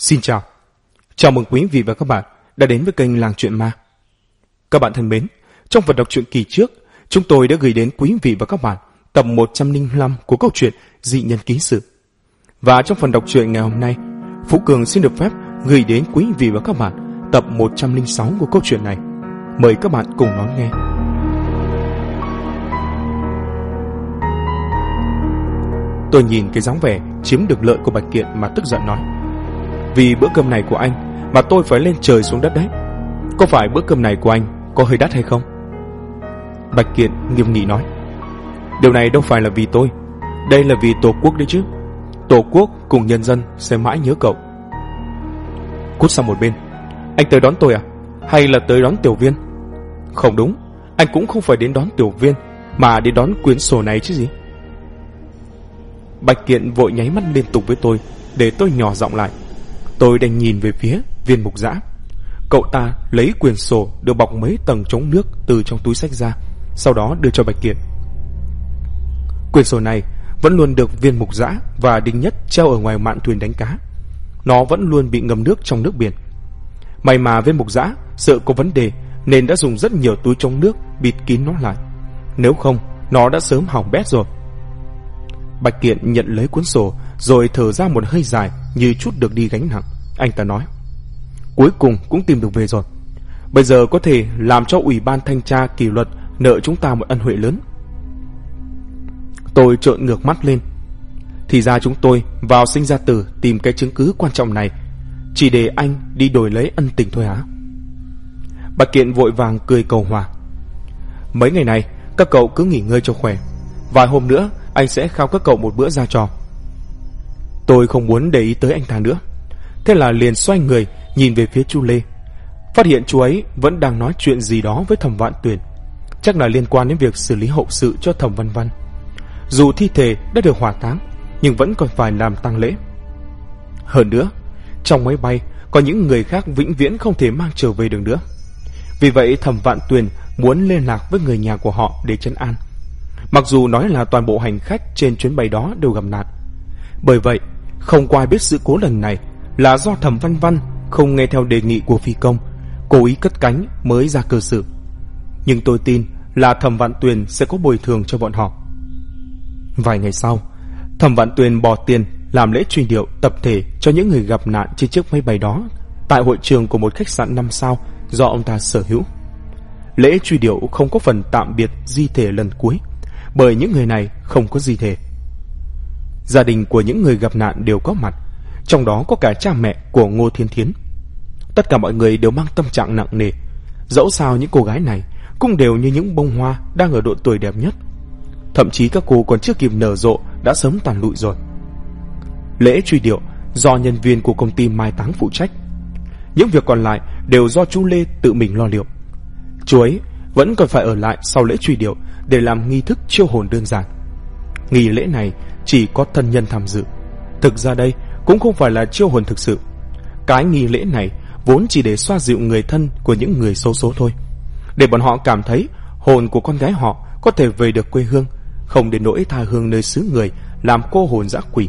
Xin chào. Chào mừng quý vị và các bạn đã đến với kênh Làng Chuyện Ma. Các bạn thân mến, trong phần đọc truyện kỳ trước, chúng tôi đã gửi đến quý vị và các bạn tập 105 của câu chuyện Dị Nhân Ký Sự. Và trong phần đọc truyện ngày hôm nay, Phú Cường xin được phép gửi đến quý vị và các bạn tập 106 của câu chuyện này. Mời các bạn cùng đón nghe. Tôi nhìn cái dáng vẻ chiếm được lợi của Bạch Kiện mà tức giận nói: vì bữa cơm này của anh mà tôi phải lên trời xuống đất đấy. Có phải bữa cơm này của anh có hơi đắt hay không? Bạch Kiện nghiêm nghị nói: điều này đâu phải là vì tôi, đây là vì Tổ quốc đấy chứ. Tổ quốc cùng nhân dân sẽ mãi nhớ cậu. Cút sang một bên. Anh tới đón tôi à? Hay là tới đón Tiểu Viên? Không đúng, anh cũng không phải đến đón Tiểu Viên, mà đến đón quyển sổ này chứ gì. Bạch Kiện vội nháy mắt liên tục với tôi để tôi nhỏ giọng lại. Tôi đành nhìn về phía Viên Mục Dã. Cậu ta lấy quyển sổ được bọc mấy tầng chống nước từ trong túi xách ra, sau đó đưa cho Bạch Kiện. Quyển sổ này vẫn luôn được Viên Mục Dã và Đinh Nhất treo ở ngoài mạn thuyền đánh cá. Nó vẫn luôn bị ngâm nước trong nước biển. May mà Viên Mục Dã sợ có vấn đề nên đã dùng rất nhiều túi chống nước bịt kín nó lại, nếu không nó đã sớm hỏng bét rồi. Bạch Kiện nhận lấy cuốn sổ rồi thở ra một hơi dài như chút được đi gánh nặng. Anh ta nói: cuối cùng cũng tìm được về rồi. Bây giờ có thể làm cho Ủy ban Thanh tra Kỷ luật nợ chúng ta một ân huệ lớn. Tôi trợn ngược mắt lên. Thì ra chúng tôi vào sinh ra tử tìm cái chứng cứ quan trọng này chỉ để anh đi đổi lấy ân tình thôi hả? Bạch Kiện vội vàng cười cầu hòa: mấy ngày này các cậu cứ nghỉ ngơi cho khỏe, vài hôm nữa anh sẽ khao các cậu một bữa ra trò. Tôi không muốn để ý tới anh ta nữa, thế là liền xoay người nhìn về phía Chu Lê, phát hiện chú ấy vẫn đang nói chuyện gì đó với Thẩm Vạn Tuyền, chắc là liên quan đến việc xử lý hậu sự cho Thẩm Văn Văn. Dù thi thể đã được hỏa táng nhưng vẫn còn phải làm tang lễ. Hơn nữa, trong máy bay có những người khác vĩnh viễn không thể mang trở về được nữa. Vì vậy Thẩm Vạn Tuyền muốn liên lạc với người nhà của họ để trấn an, mặc dù nói là toàn bộ hành khách trên chuyến bay đó đều gặp nạn. Bởi vậy không có ai biết sự cố lần này là do Thẩm Văn Văn không nghe theo đề nghị của phi công, cố ý cất cánh mới ra cơ sự. Nhưng tôi tin là Thẩm Vạn Tuyền sẽ có bồi thường cho bọn họ. Vài ngày sau, Thẩm Vạn Tuyền bỏ tiền làm lễ truy điệu tập thể cho những người gặp nạn trên chiếc máy bay đó tại hội trường của một khách sạn 5 sao do ông ta sở hữu. Lễ truy điệu không có phần tạm biệt di thể lần cuối, bởi những người này không có di thể. Gia đình của những người gặp nạn đều có mặt, trong đó có cả cha mẹ của Ngô Thiên Thiến. Tất cả mọi người đều mang tâm trạng nặng nề. Dẫu sao những cô gái này cũng đều như những bông hoa đang ở độ tuổi đẹp nhất. Thậm chí các cô còn chưa kịp nở rộ đã sớm tàn lụi rồi. Lễ truy điệu do nhân viên của công ty mai táng phụ trách. Những việc còn lại đều do chú Lê tự mình lo liệu. Chú ấy vẫn còn phải ở lại sau lễ truy điệu để làm nghi thức chiêu hồn đơn giản. Nghi lễ này chỉ có thân nhân tham dự. Thực ra đây cũng không phải là chiêu hồn thực sự. Cái nghi lễ này vốn chỉ để xoa dịu người thân của những người xấu số thôi, để bọn họ cảm thấy hồn của con gái họ có thể về được quê hương, không đến nỗi tha hương nơi xứ người làm cô hồn dã quỷ.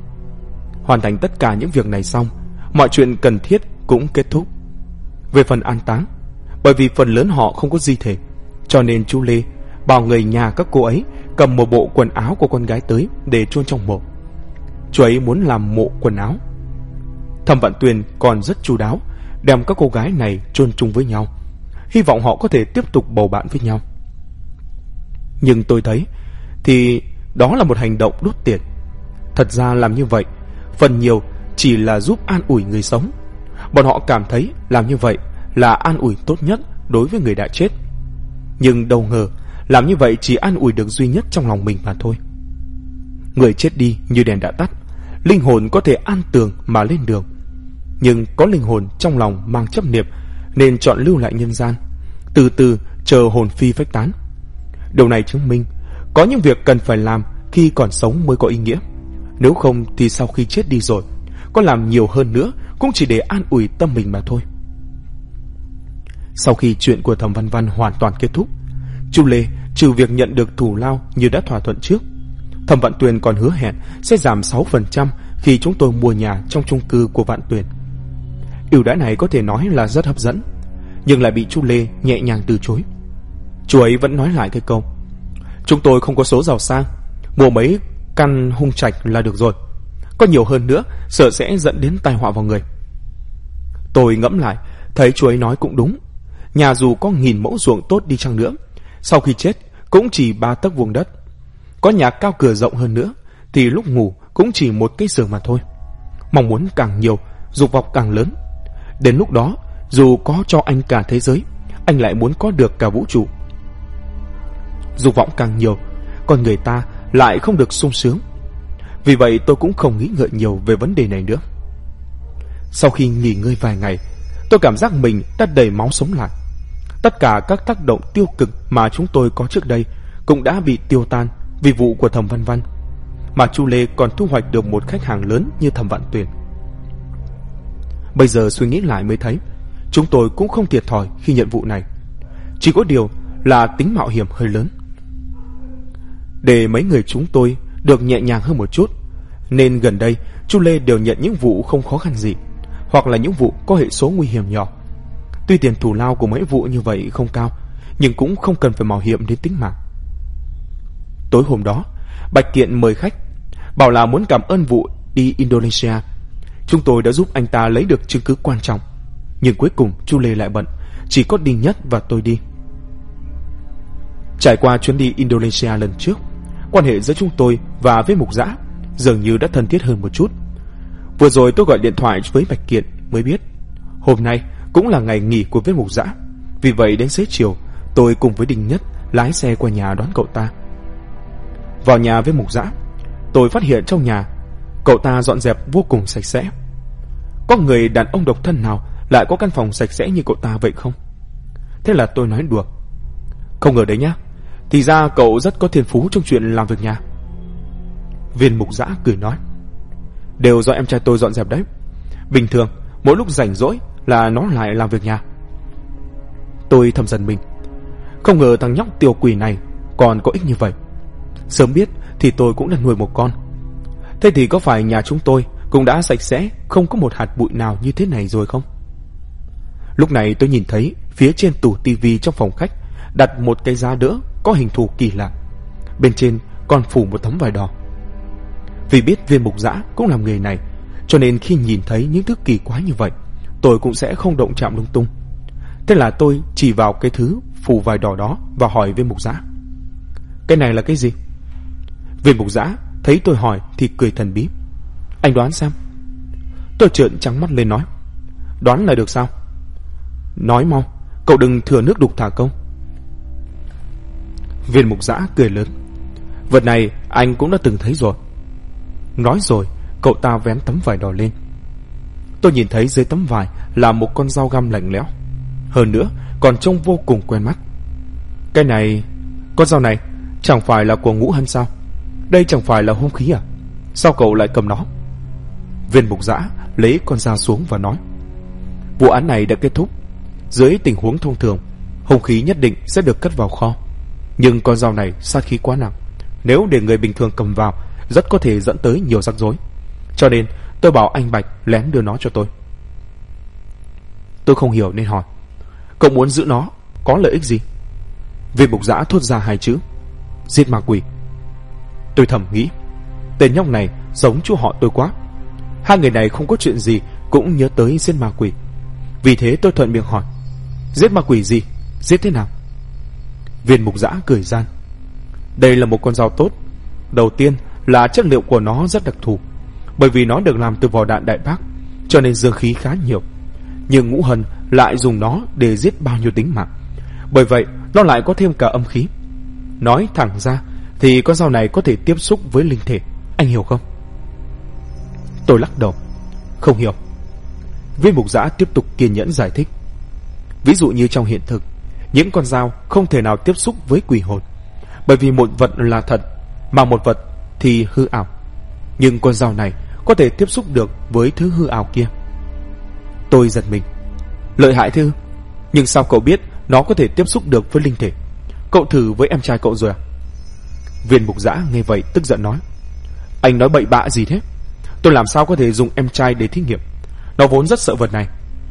Hoàn thành tất cả những việc này xong, mọi chuyện cần thiết cũng kết thúc. Về phần an táng, bởi vì phần lớn họ không có di thể, cho nên chú Lê bảo người nhà các cô ấy cầm một bộ quần áo của con gái tới để chôn trong mộ. Chú ấy muốn làm mộ quần áo. Thẩm Vạn Tuyền còn rất chu đáo, đem các cô gái này chôn chung với nhau, hy vọng họ có thể tiếp tục bầu bạn với nhau. Nhưng tôi thấy thì đó là một hành động đốt tiền. Thật ra làm như vậy phần nhiều chỉ là giúp an ủi người sống. Bọn họ cảm thấy làm như vậy là an ủi tốt nhất đối với người đã chết. Nhưng đâu ngờ làm như vậy chỉ an ủi được duy nhất trong lòng mình mà thôi. Người chết đi như đèn đã tắt, linh hồn có thể an tường mà lên đường. Nhưng có linh hồn trong lòng mang chấp niệm nên chọn lưu lại nhân gian, từ từ chờ hồn phi phách tán. Điều này chứng minh có những việc cần phải làm khi còn sống mới có ý nghĩa. Nếu không thì sau khi chết đi rồi, có làm nhiều hơn nữa cũng chỉ để an ủi tâm mình mà thôi. Sau khi chuyện của Thẩm Văn Văn hoàn toàn kết thúc, Chu Lê trừ việc nhận được thù lao như đã thỏa thuận trước, Thẩm Vạn Tuyền còn hứa hẹn sẽ giảm 6% khi chúng tôi mua nhà trong chung cư của Vạn Tuyền, Ưu đãi này có thể nói là rất hấp dẫn, nhưng lại bị chú Lê nhẹ nhàng từ chối. Chú ấy vẫn nói lại cái câu: chúng tôi không có số giàu sang, mua mấy căn hung trạch là được rồi, có nhiều hơn nữa sợ sẽ dẫn đến tai họa vào người. Tôi ngẫm lại thấy chú ấy nói cũng đúng. Nhà dù có 1000 mẫu ruộng tốt đi chăng nữa, sau khi chết cũng chỉ 3 tấc vuông đất. Có nhà cao cửa rộng hơn nữa thì lúc ngủ cũng chỉ một cái giường mà thôi. Mong muốn càng nhiều, dục vọng càng lớn. Đến lúc đó, dù có cho anh cả thế giới, anh lại muốn có được cả vũ trụ. Dục vọng càng nhiều, con người ta lại không được sung sướng. Vì vậy tôi cũng không nghĩ ngợi nhiều về vấn đề này nữa. Sau khi nghỉ ngơi vài ngày, tôi cảm giác mình đã đầy máu sống lại. Tất cả các tác động tiêu cực mà chúng tôi có trước đây cũng đã bị tiêu tan vì vụ của Thẩm Văn Văn, mà Chu Lê còn thu hoạch được một khách hàng lớn như Thẩm Vạn Tuyền. Bây giờ suy nghĩ lại mới thấy chúng tôi cũng không thiệt thòi khi nhận vụ này, chỉ có điều là tính mạo hiểm hơi lớn. Để mấy người chúng tôi được nhẹ nhàng hơn một chút, nên gần đây Chu Lê đều nhận những vụ không khó khăn gì, hoặc là những vụ có hệ số nguy hiểm nhỏ. Tuy tiền thù lao của mấy vụ như vậy không cao, nhưng cũng không cần phải mạo hiểm đến tính mạng. Tối hôm đó, Bạch Kiện mời khách, bảo là muốn cảm ơn vụ đi Indonesia. Chúng tôi đã giúp anh ta lấy được chứng cứ quan trọng, nhưng cuối cùng Chu Lê lại bận, chỉ có Đinh Nhất và tôi đi. Trải qua chuyến đi Indonesia lần trước, quan hệ giữa chúng tôi và với Mục Dã dường như đã thân thiết hơn một chút. Vừa rồi tôi gọi điện thoại với Bạch Kiện mới biết hôm nay cũng là ngày nghỉ của Viết Mục Dã. Vì vậy đến xế chiều, tôi cùng với Đinh Nhất lái xe qua nhà đón cậu ta. Vào nhà với Mục Dã, tôi phát hiện trong nhà cậu ta dọn dẹp vô cùng sạch sẽ. Có người đàn ông độc thân nào lại có căn phòng sạch sẽ như cậu ta vậy không? Thế là tôi nói đùa: không ngờ đấy nhá, thì ra cậu rất có thiên phú trong chuyện làm việc nhà. Viên Mục Dã cười nói: đều do em trai tôi dọn dẹp đấy. Bình thường mỗi lúc rảnh rỗi là nó lại làm việc nhà. Tôi thầm giận mình, không ngờ thằng nhóc tiểu quỷ này còn có ích như vậy. Sớm biết thì tôi cũng đã nuôi một con. Thế thì có phải nhà chúng tôi cũng đã sạch sẽ, không có một hạt bụi nào như thế này rồi không? Lúc này tôi nhìn thấy phía trên tủ tivi trong phòng khách đặt một cái giá đỡ có hình thù kỳ lạ, bên trên còn phủ một tấm vải đỏ. Vì biết Viên Mục Dã cũng làm nghề này, cho nên khi nhìn thấy những thứ kỳ quái như vậy, tôi cũng sẽ không động chạm lung tung. Thế là tôi chỉ vào cái thứ phủ vải đỏ đó và hỏi Viên Mục Dã: cái này là cái gì? Viên Mục Dã thấy tôi hỏi thì cười thần bí: anh đoán xem. Tôi trợn trắng mắt lên nói: đoán là được sao? Nói mau, cậu đừng thừa nước đục thả câu. Viên Mục Dã cười lớn: vật này anh cũng đã từng thấy rồi. Nói rồi cậu ta vén tấm vải đỏ lên. Tôi nhìn thấy dưới tấm vải là một con dao găm lạnh lẽo, hơn nữa còn trông vô cùng quen mắt. Cái này, con dao này chẳng phải là của Ngũ Hân sao? Đây chẳng phải là hung khí à? Sao cậu lại cầm nó? Viên Mục Dã lấy con dao xuống và nói: vụ án này đã kết thúc. Dưới tình huống thông thường, hung khí nhất định sẽ được cất vào kho, nhưng con dao này sát khí quá nặng, nếu để người bình thường cầm vào rất có thể dẫn tới nhiều rắc rối. Cho nên tôi bảo anh Bạch lén đưa nó cho tôi. Tôi không hiểu nên hỏi: cậu muốn giữ nó có lợi ích gì? Viên Mục Dã thốt ra 2 chữ: giết ma quỷ. Tôi thầm nghĩ, tên nhóc này giống chú họ tôi quá. Hai người này không có chuyện gì cũng nhớ tới giết ma quỷ. Vì thế tôi thuận miệng hỏi: giết ma quỷ gì? Giết thế nào? Viên Mục Dã cười gian: đây là một con dao tốt. Đầu tiên là chất liệu của nó rất đặc thù, bởi vì nó được làm từ vỏ đạn Đại Bác, cho nên dương khí khá nhiều. Nhưng Ngũ Hân lại dùng nó để giết bao nhiêu tính mạng, bởi vậy nó lại có thêm cả âm khí. Nói thẳng ra thì con dao này có thể tiếp xúc với linh thể, anh hiểu không? Tôi lắc đầu: không hiểu. Viên Mục Dã tiếp tục kiên nhẫn giải thích: ví dụ như trong hiện thực, những con dao không thể nào tiếp xúc với quỷ hồn, bởi vì một vật là thật mà một vật thì hư ảo. Nhưng con dao này có thể tiếp xúc được với thứ hư ảo kia. Tôi giật mình: lợi hại thế ư? Nhưng sao cậu biết nó có thể tiếp xúc được với linh thể? Cậu thử với em trai cậu rồi à? Viên Mục Dã nghe vậy tức giận nói: anh nói bậy bạ gì thế? Tôi làm sao có thể dùng em trai để thí nghiệm? Nó vốn rất sợ vật này.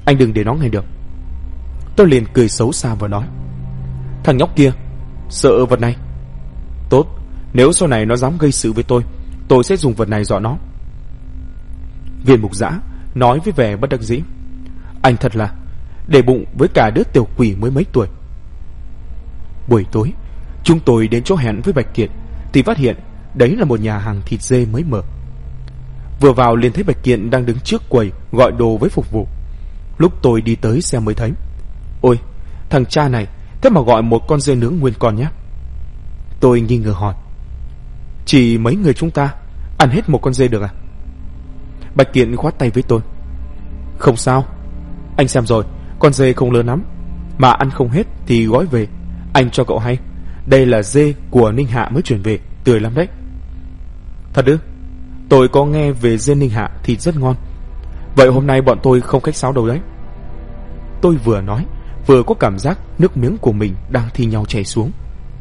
Anh đừng để nó nghe được. Tôi liền cười xấu xa và nói: Thằng nhóc kia sợ vật này. Tốt, nếu sau này nó dám gây sự với tôi sẽ dùng vật này dọa nó. Viên mục giã nói với vẻ bất đắc dĩ: Anh thật là để bụng với cả đứa tiểu quỷ mới mấy tuổi. Buổi tối, chúng tôi đến chỗ hẹn với Bạch Kiện thì phát hiện đấy là một nhà hàng thịt dê mới mở. Vừa vào liền thấy Bạch Kiện đang đứng trước quầy gọi đồ với phục vụ. Lúc tôi đi tới xem mới thấy. Ôi, thằng cha này, thế mà gọi một con dê nướng nguyên con nhé. Tôi nghi ngờ hỏi: Chỉ mấy người chúng ta ăn hết một con dê được à? Bạch Kiện khoát tay với tôi: Không sao, anh xem rồi, con dê không lớn lắm, mà ăn không hết thì gói về. Anh cho cậu hay, đây là dê của Ninh Hạ mới chuyển về, tươi lắm đấy. Thật ư? Tôi có nghe về dê Ninh Hạ thịt rất ngon. Vậy hôm nay bọn tôi không khách sáo đâu đấy. Tôi vừa nói vừa có cảm giác nước miếng của mình đang thi nhau chảy xuống.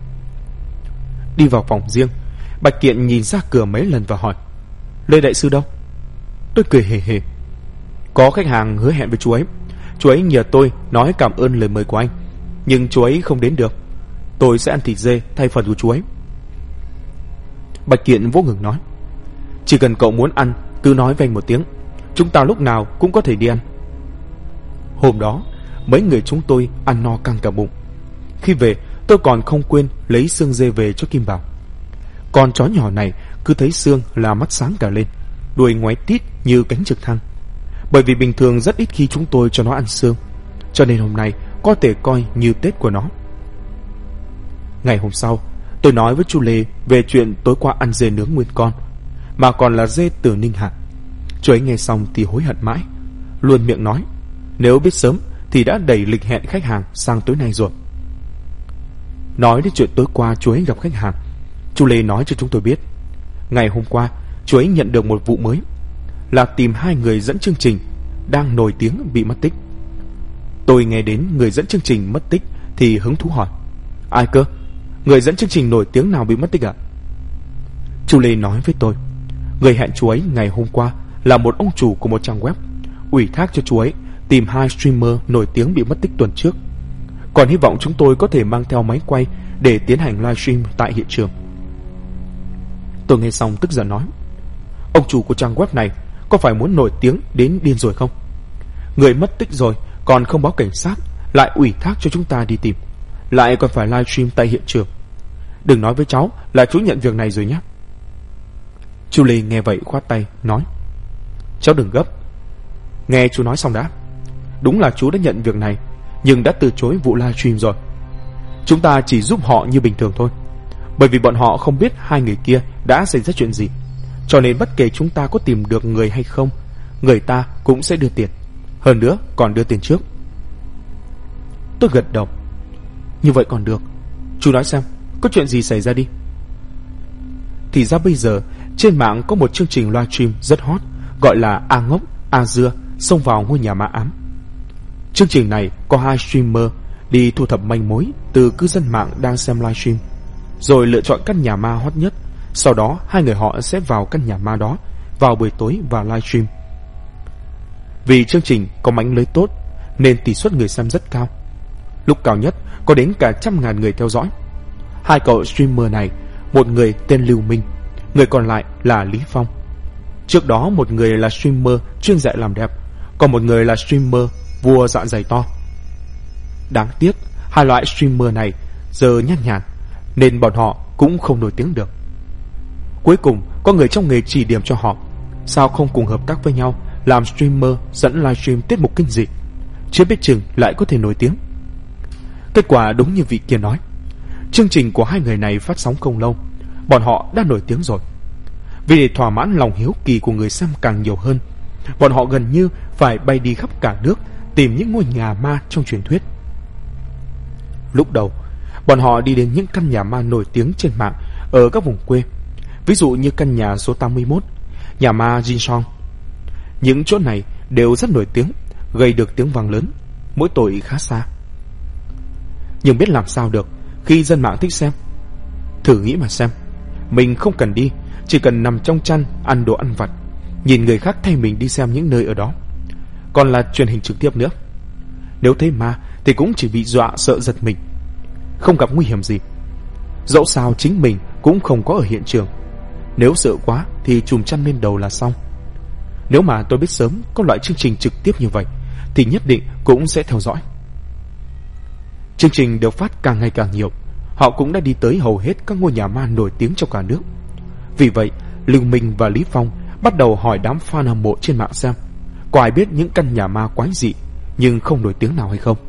Đi vào phòng riêng, Bạch Kiện nhìn ra cửa mấy lần và hỏi: Lê đại sư đâu? Tôi cười hề hề: Có khách hàng hứa hẹn với chú ấy nhờ tôi nói cảm ơn lời mời của anh, nhưng chú ấy không đến được. Tôi sẽ ăn thịt dê thay phần của chú ấy. Bạch Kiện vỗ ngực nói: Chỉ cần cậu muốn ăn cứ nói với anh một tiếng, chúng ta lúc nào cũng có thể đi ăn. Hôm đó mấy người chúng tôi ăn no căng cả bụng. Khi về tôi còn không quên lấy xương dê về cho Kim Bảo. Con chó nhỏ này cứ thấy xương là mắt sáng cả lên, đuôi ngoáy tít như cánh trực thăng. Bởi vì bình thường rất ít khi chúng tôi cho nó ăn xương, cho nên hôm nay có thể coi như Tết của nó. Ngày hôm sau, tôi nói với chú Lê về chuyện tối qua ăn dê nướng nguyên con, mà còn là dê từ Ninh Hạ. Chú ấy nghe xong thì hối hận mãi, luôn miệng nói nếu biết sớm thì đã đẩy lịch hẹn khách hàng sang tối nay rồi. Nói đến chuyện tối qua chú ấy gặp khách hàng, chú Lê nói cho chúng tôi biết ngày hôm qua chú ấy nhận được một vụ mới, là tìm 2 người dẫn chương trình đang nổi tiếng bị mất tích. Tôi nghe đến người dẫn chương trình mất tích thì hứng thú hỏi: Ai cơ? Người dẫn chương trình nổi tiếng nào bị mất tích ạ? Chú Lê nói với tôi: Người hẹn chú ấy ngày hôm qua là một ông chủ của một trang web, ủy thác cho chú ấy tìm 2 streamer nổi tiếng bị mất tích tuần trước. Còn hy vọng chúng tôi có thể mang theo máy quay để tiến hành livestream tại hiện trường. Tôi nghe xong tức giận nói: Ông chủ của trang web này có phải muốn nổi tiếng đến điên rồi không? Người mất tích rồi còn không báo cảnh sát, lại ủy thác cho chúng ta đi tìm, lại còn phải livestream tại hiện trường. Đừng nói với cháu là chú nhận việc này rồi nhé. Chú Lê nghe vậy khoát tay nói: Cháu đừng gấp, nghe chú nói xong đã. Đúng là chú đã nhận việc này, nhưng đã từ chối vụ livestream rồi. Chúng ta chỉ giúp họ như bình thường thôi, bởi vì bọn họ không biết 2 người kia đã xảy ra chuyện gì, cho nên bất kể chúng ta có tìm được người hay không, người ta cũng sẽ đưa tiền, hơn nữa còn đưa tiền trước. Tôi gật đầu: Như vậy còn được, chú nói xem có chuyện gì xảy ra đi. Thì ra bây giờ trên mạng có một chương trình livestream rất hot, gọi là A Ngốc A Dưa xông vào ngôi nhà ma ám. Chương trình này có 2 streamer đi thu thập manh mối từ cư dân mạng đang xem livestream, rồi lựa chọn căn nhà ma hot nhất. Sau đó 2 người họ sẽ vào căn nhà ma đó vào buổi tối và livestream. Vì chương trình có mánh lưới tốt nên tỷ suất người xem rất cao, lúc cao nhất có đến cả 100.000 người theo dõi. 2 cậu streamer này, một người tên Lưu Minh, người còn lại là Lý Phong. Trước đó một người là streamer chuyên dạy làm đẹp, còn một người là streamer vua dạ dày to. Đáng tiếc 2 loại streamer này giờ nhát nhàn nên bọn họ cũng không nổi tiếng được. Cuối cùng có người trong nghề chỉ điểm cho họ sao không cùng hợp tác với nhau làm streamer dẫn livestream tiết mục kinh dị, chưa biết chừng lại có thể nổi tiếng. Kết quả đúng như vị kia nói, chương trình của 2 người này phát sóng không lâu, bọn họ đã nổi tiếng rồi. Vì để thỏa mãn lòng hiếu kỳ của người xem càng nhiều hơn, bọn họ gần như phải bay đi khắp cả nước tìm những ngôi nhà ma trong truyền thuyết. Lúc đầu, bọn họ đi đến những căn nhà ma nổi tiếng trên mạng ở các vùng quê, ví dụ như căn nhà số 81, nhà ma Jinsong. Những chỗ này đều rất nổi tiếng, gây được tiếng vang lớn, mỗi tội khá xa. Nhưng biết làm sao được khi dân mạng thích xem. Thử nghĩ mà xem, mình không cần đi, chỉ cần nằm trong chăn ăn đồ ăn vặt, nhìn người khác thay mình đi xem những nơi ở đó. còn là truyền hình trực tiếp nữa. Nếu thấy ma thì cũng chỉ bị dọa sợ giật mình, không gặp nguy hiểm gì. Dẫu sao chính mình cũng không có ở hiện trường, nếu sợ quá thì trùm chăn lên đầu là xong. Nếu mà tôi biết sớm có loại chương trình trực tiếp như vậy thì nhất định cũng sẽ theo dõi. Chương trình được phát càng ngày càng nhiều, họ cũng đã đi tới hầu hết các ngôi nhà ma nổi tiếng trong cả nước. Vì vậy, Lưu Minh và Lý Phong bắt đầu hỏi đám fan hâm mộ trên mạng xem có ai biết những căn nhà ma quái dị nhưng không nổi tiếng nào hay không.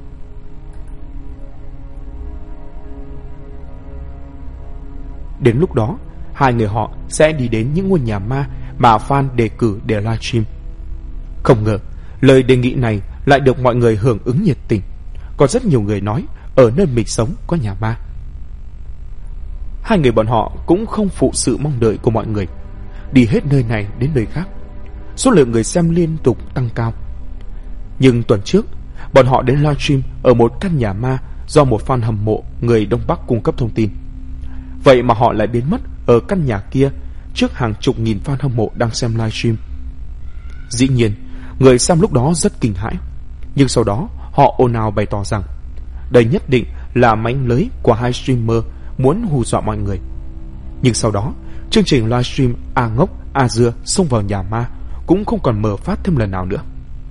Đến lúc đó, hai người họ sẽ đi đến những ngôi nhà ma mà fan đề cử để livestream. Không ngờ, lời đề nghị này lại được mọi người hưởng ứng nhiệt tình. Có rất nhiều người nói ở nơi mình sống có nhà ma. Hai người bọn họ cũng không phụ sự mong đợi của mọi người, đi hết nơi này đến nơi khác. Số lượng người xem liên tục tăng cao. Nhưng tuần trước, bọn họ đến livestream ở một căn nhà ma do một fan hâm mộ người Đông Bắc cung cấp thông tin. Vậy mà họ lại biến mất ở căn nhà kia trước hàng chục nghìn fan hâm mộ đang xem livestream. Dĩ nhiên, người xem lúc đó rất kinh hãi, nhưng sau đó họ ồn ào bày tỏ rằng đây nhất định là mánh lưới của hai streamer muốn hù dọa mọi người. Nhưng sau đó, chương trình livestream A Ngốc A Dưa xông vào nhà ma cũng không còn mở phát thêm lần nào nữa.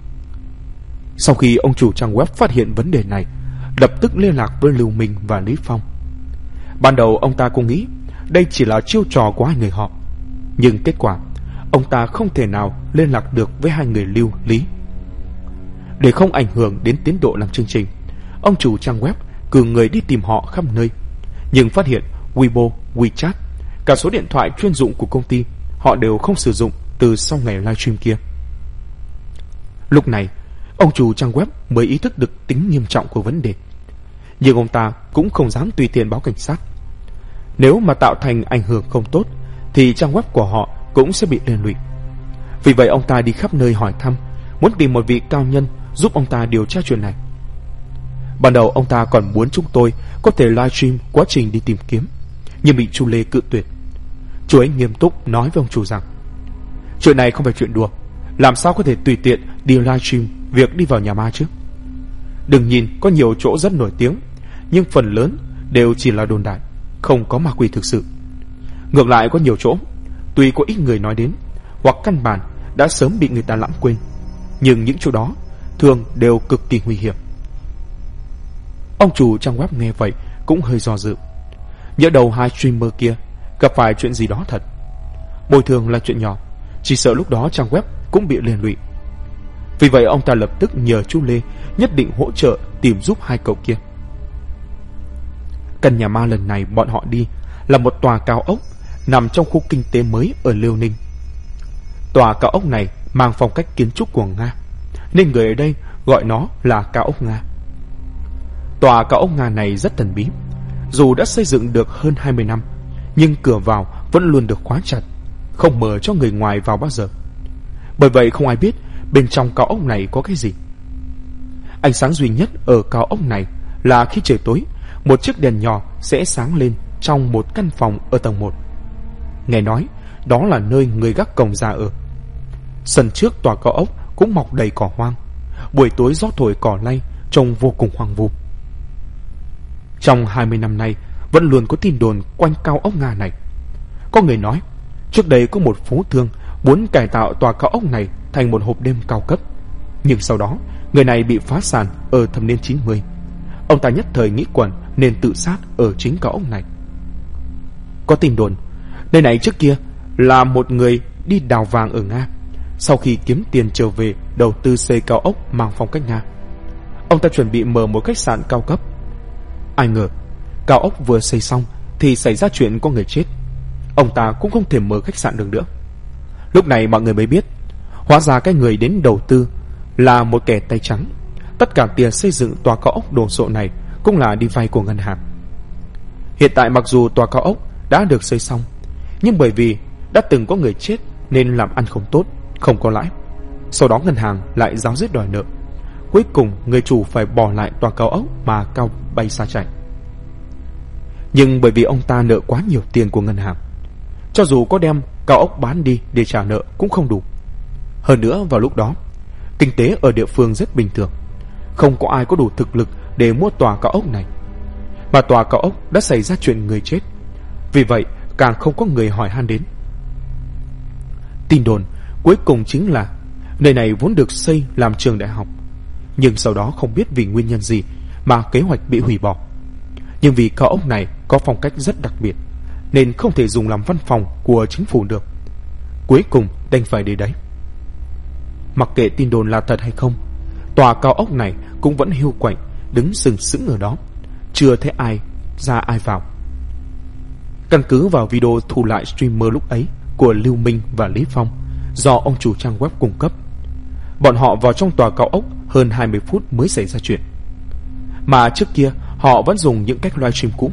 Sau khi ông chủ trang web phát hiện vấn đề này, lập tức liên lạc với Lưu Minh và Lý Phong. Ban đầu ông ta cũng nghĩ đây chỉ là chiêu trò của hai người họ, nhưng kết quả ông ta không thể nào liên lạc được với hai người Lưu, Lý. Để không ảnh hưởng đến tiến độ làm chương trình, ông chủ trang web cử người đi tìm họ khắp nơi, nhưng phát hiện Weibo, WeChat, cả số điện thoại chuyên dụng của công ty họ đều không sử dụng từ sau ngày livestream kia. Lúc này, ông chủ trang web mới ý thức được tính nghiêm trọng của vấn đề, nhưng ông ta cũng không dám tùy tiện báo cảnh sát. Nếu mà tạo thành ảnh hưởng không tốt thì trang web của họ cũng sẽ bị liên lụy. Vì vậy ông ta đi khắp nơi hỏi thăm, muốn tìm một vị cao nhân giúp ông ta điều tra chuyện này. Ban đầu ông ta còn muốn chúng tôi có thể livestream quá trình đi tìm kiếm, nhưng bị chú Lê cự tuyệt. Chú ấy nghiêm túc nói với ông chủ rằng chuyện này không phải chuyện đùa, làm sao có thể tùy tiện đi livestream việc đi vào nhà ma chứ. Đừng nhìn có nhiều chỗ rất nổi tiếng, nhưng phần lớn đều chỉ là đồn đại, không có ma quỷ thực sự. Ngược lại có nhiều chỗ tuy có ít người nói đến, hoặc căn bản đã sớm bị người ta lãng quên, nhưng những chỗ đó thường đều cực kỳ nguy hiểm. Ông chủ trang web nghe vậy cũng hơi do dự. Nhỡ đầu hai streamer kia gặp phải chuyện gì đó thật, bồi thường là chuyện nhỏ, chỉ sợ lúc đó trang web cũng bị liên lụy. Vì vậy ông ta lập tức nhờ chú Lê nhất định hỗ trợ tìm giúp hai cậu kia. Căn nhà ma lần này bọn họ đi là một tòa cao ốc nằm trong khu kinh tế mới ở Liêu Ninh. Tòa cao ốc này mang phong cách kiến trúc của Nga, nên người ở đây gọi nó là cao ốc Nga. Tòa cao ốc Nga này rất thần bí. Dù đã xây dựng được hơn 20 năm, nhưng cửa vào vẫn luôn được khóa chặt, không mở cho người ngoài vào bao giờ. Bởi vậy không ai biết bên trong cao ốc này có cái gì. Ánh sáng duy nhất ở cao ốc này là khi trời tối, một chiếc đèn nhỏ sẽ sáng lên trong một căn phòng ở tầng 1. Nghe nói đó là nơi người gác cổng già ở. Sân trước tòa cao ốc cũng mọc đầy cỏ hoang. Buổi tối gió thổi cỏ lay, trông vô cùng hoang vu. Trong 20 năm nay vẫn luôn có tin đồn quanh cao ốc Nga này. Có người nói trước đây có một phú thương muốn cải tạo tòa cao ốc này thành một hộp đêm cao cấp, nhưng sau đó người này bị phá sản ở thập niên 90. Ông ta nhất thời nghĩ quẩn nên tự sát ở chính cao ốc này. Có tin đồn nơi này trước kia là một người đi đào vàng ở Nga, sau khi kiếm tiền trở về đầu tư xây cao ốc mang phong cách Nga. Ông ta chuẩn bị mở một khách sạn cao cấp. Ai ngờ cao ốc vừa xây xong thì xảy ra chuyện có người chết. Ông ta cũng không thể mở khách sạn được nữa. Lúc này mọi người mới biết, hóa ra cái người đến đầu tư là một kẻ tay trắng. Tất cả tiền xây dựng tòa cao ốc đồ sộ này cũng là đi vay của ngân hàng. Hiện tại mặc dù tòa cao ốc đã được xây xong, nhưng bởi vì đã từng có người chết nên làm ăn không tốt, không có lãi. Sau đó ngân hàng lại ráo riết đòi nợ. Cuối cùng người chủ phải bỏ lại tòa cao ốc mà cao bay xa chạy. Nhưng bởi vì ông ta nợ quá nhiều tiền của ngân hàng, cho dù có đem cao ốc bán đi để trả nợ cũng không đủ. Hơn nữa vào lúc đó Kinh tế ở địa phương rất bình thường, không có ai có đủ thực lực để mua tòa cao ốc này. Mà tòa cao ốc đã xảy ra chuyện người chết, vì vậy càng không có người hỏi han đến. Tin đồn cuối cùng chính là nơi này vốn được xây làm trường đại học, nhưng sau đó không biết vì nguyên nhân gì mà kế hoạch bị hủy bỏ. Nhưng vì cao ốc này có phong cách rất đặc biệt nên không thể dùng làm văn phòng của chính phủ được. Cuối cùng đành phải để đấy. Mặc kệ tin đồn là thật hay không, tòa cao ốc này cũng vẫn hiu quạnh đứng sừng sững ở đó, chưa thấy ai ra ai vào. Căn cứ vào video thu lại streamer lúc ấy của Lưu Minh và Lý Phong do ông chủ trang web cung cấp, bọn họ vào trong tòa cao ốc hơn 20 phút mới xảy ra chuyện. Mà trước kia họ vẫn dùng những cách livestream cũ.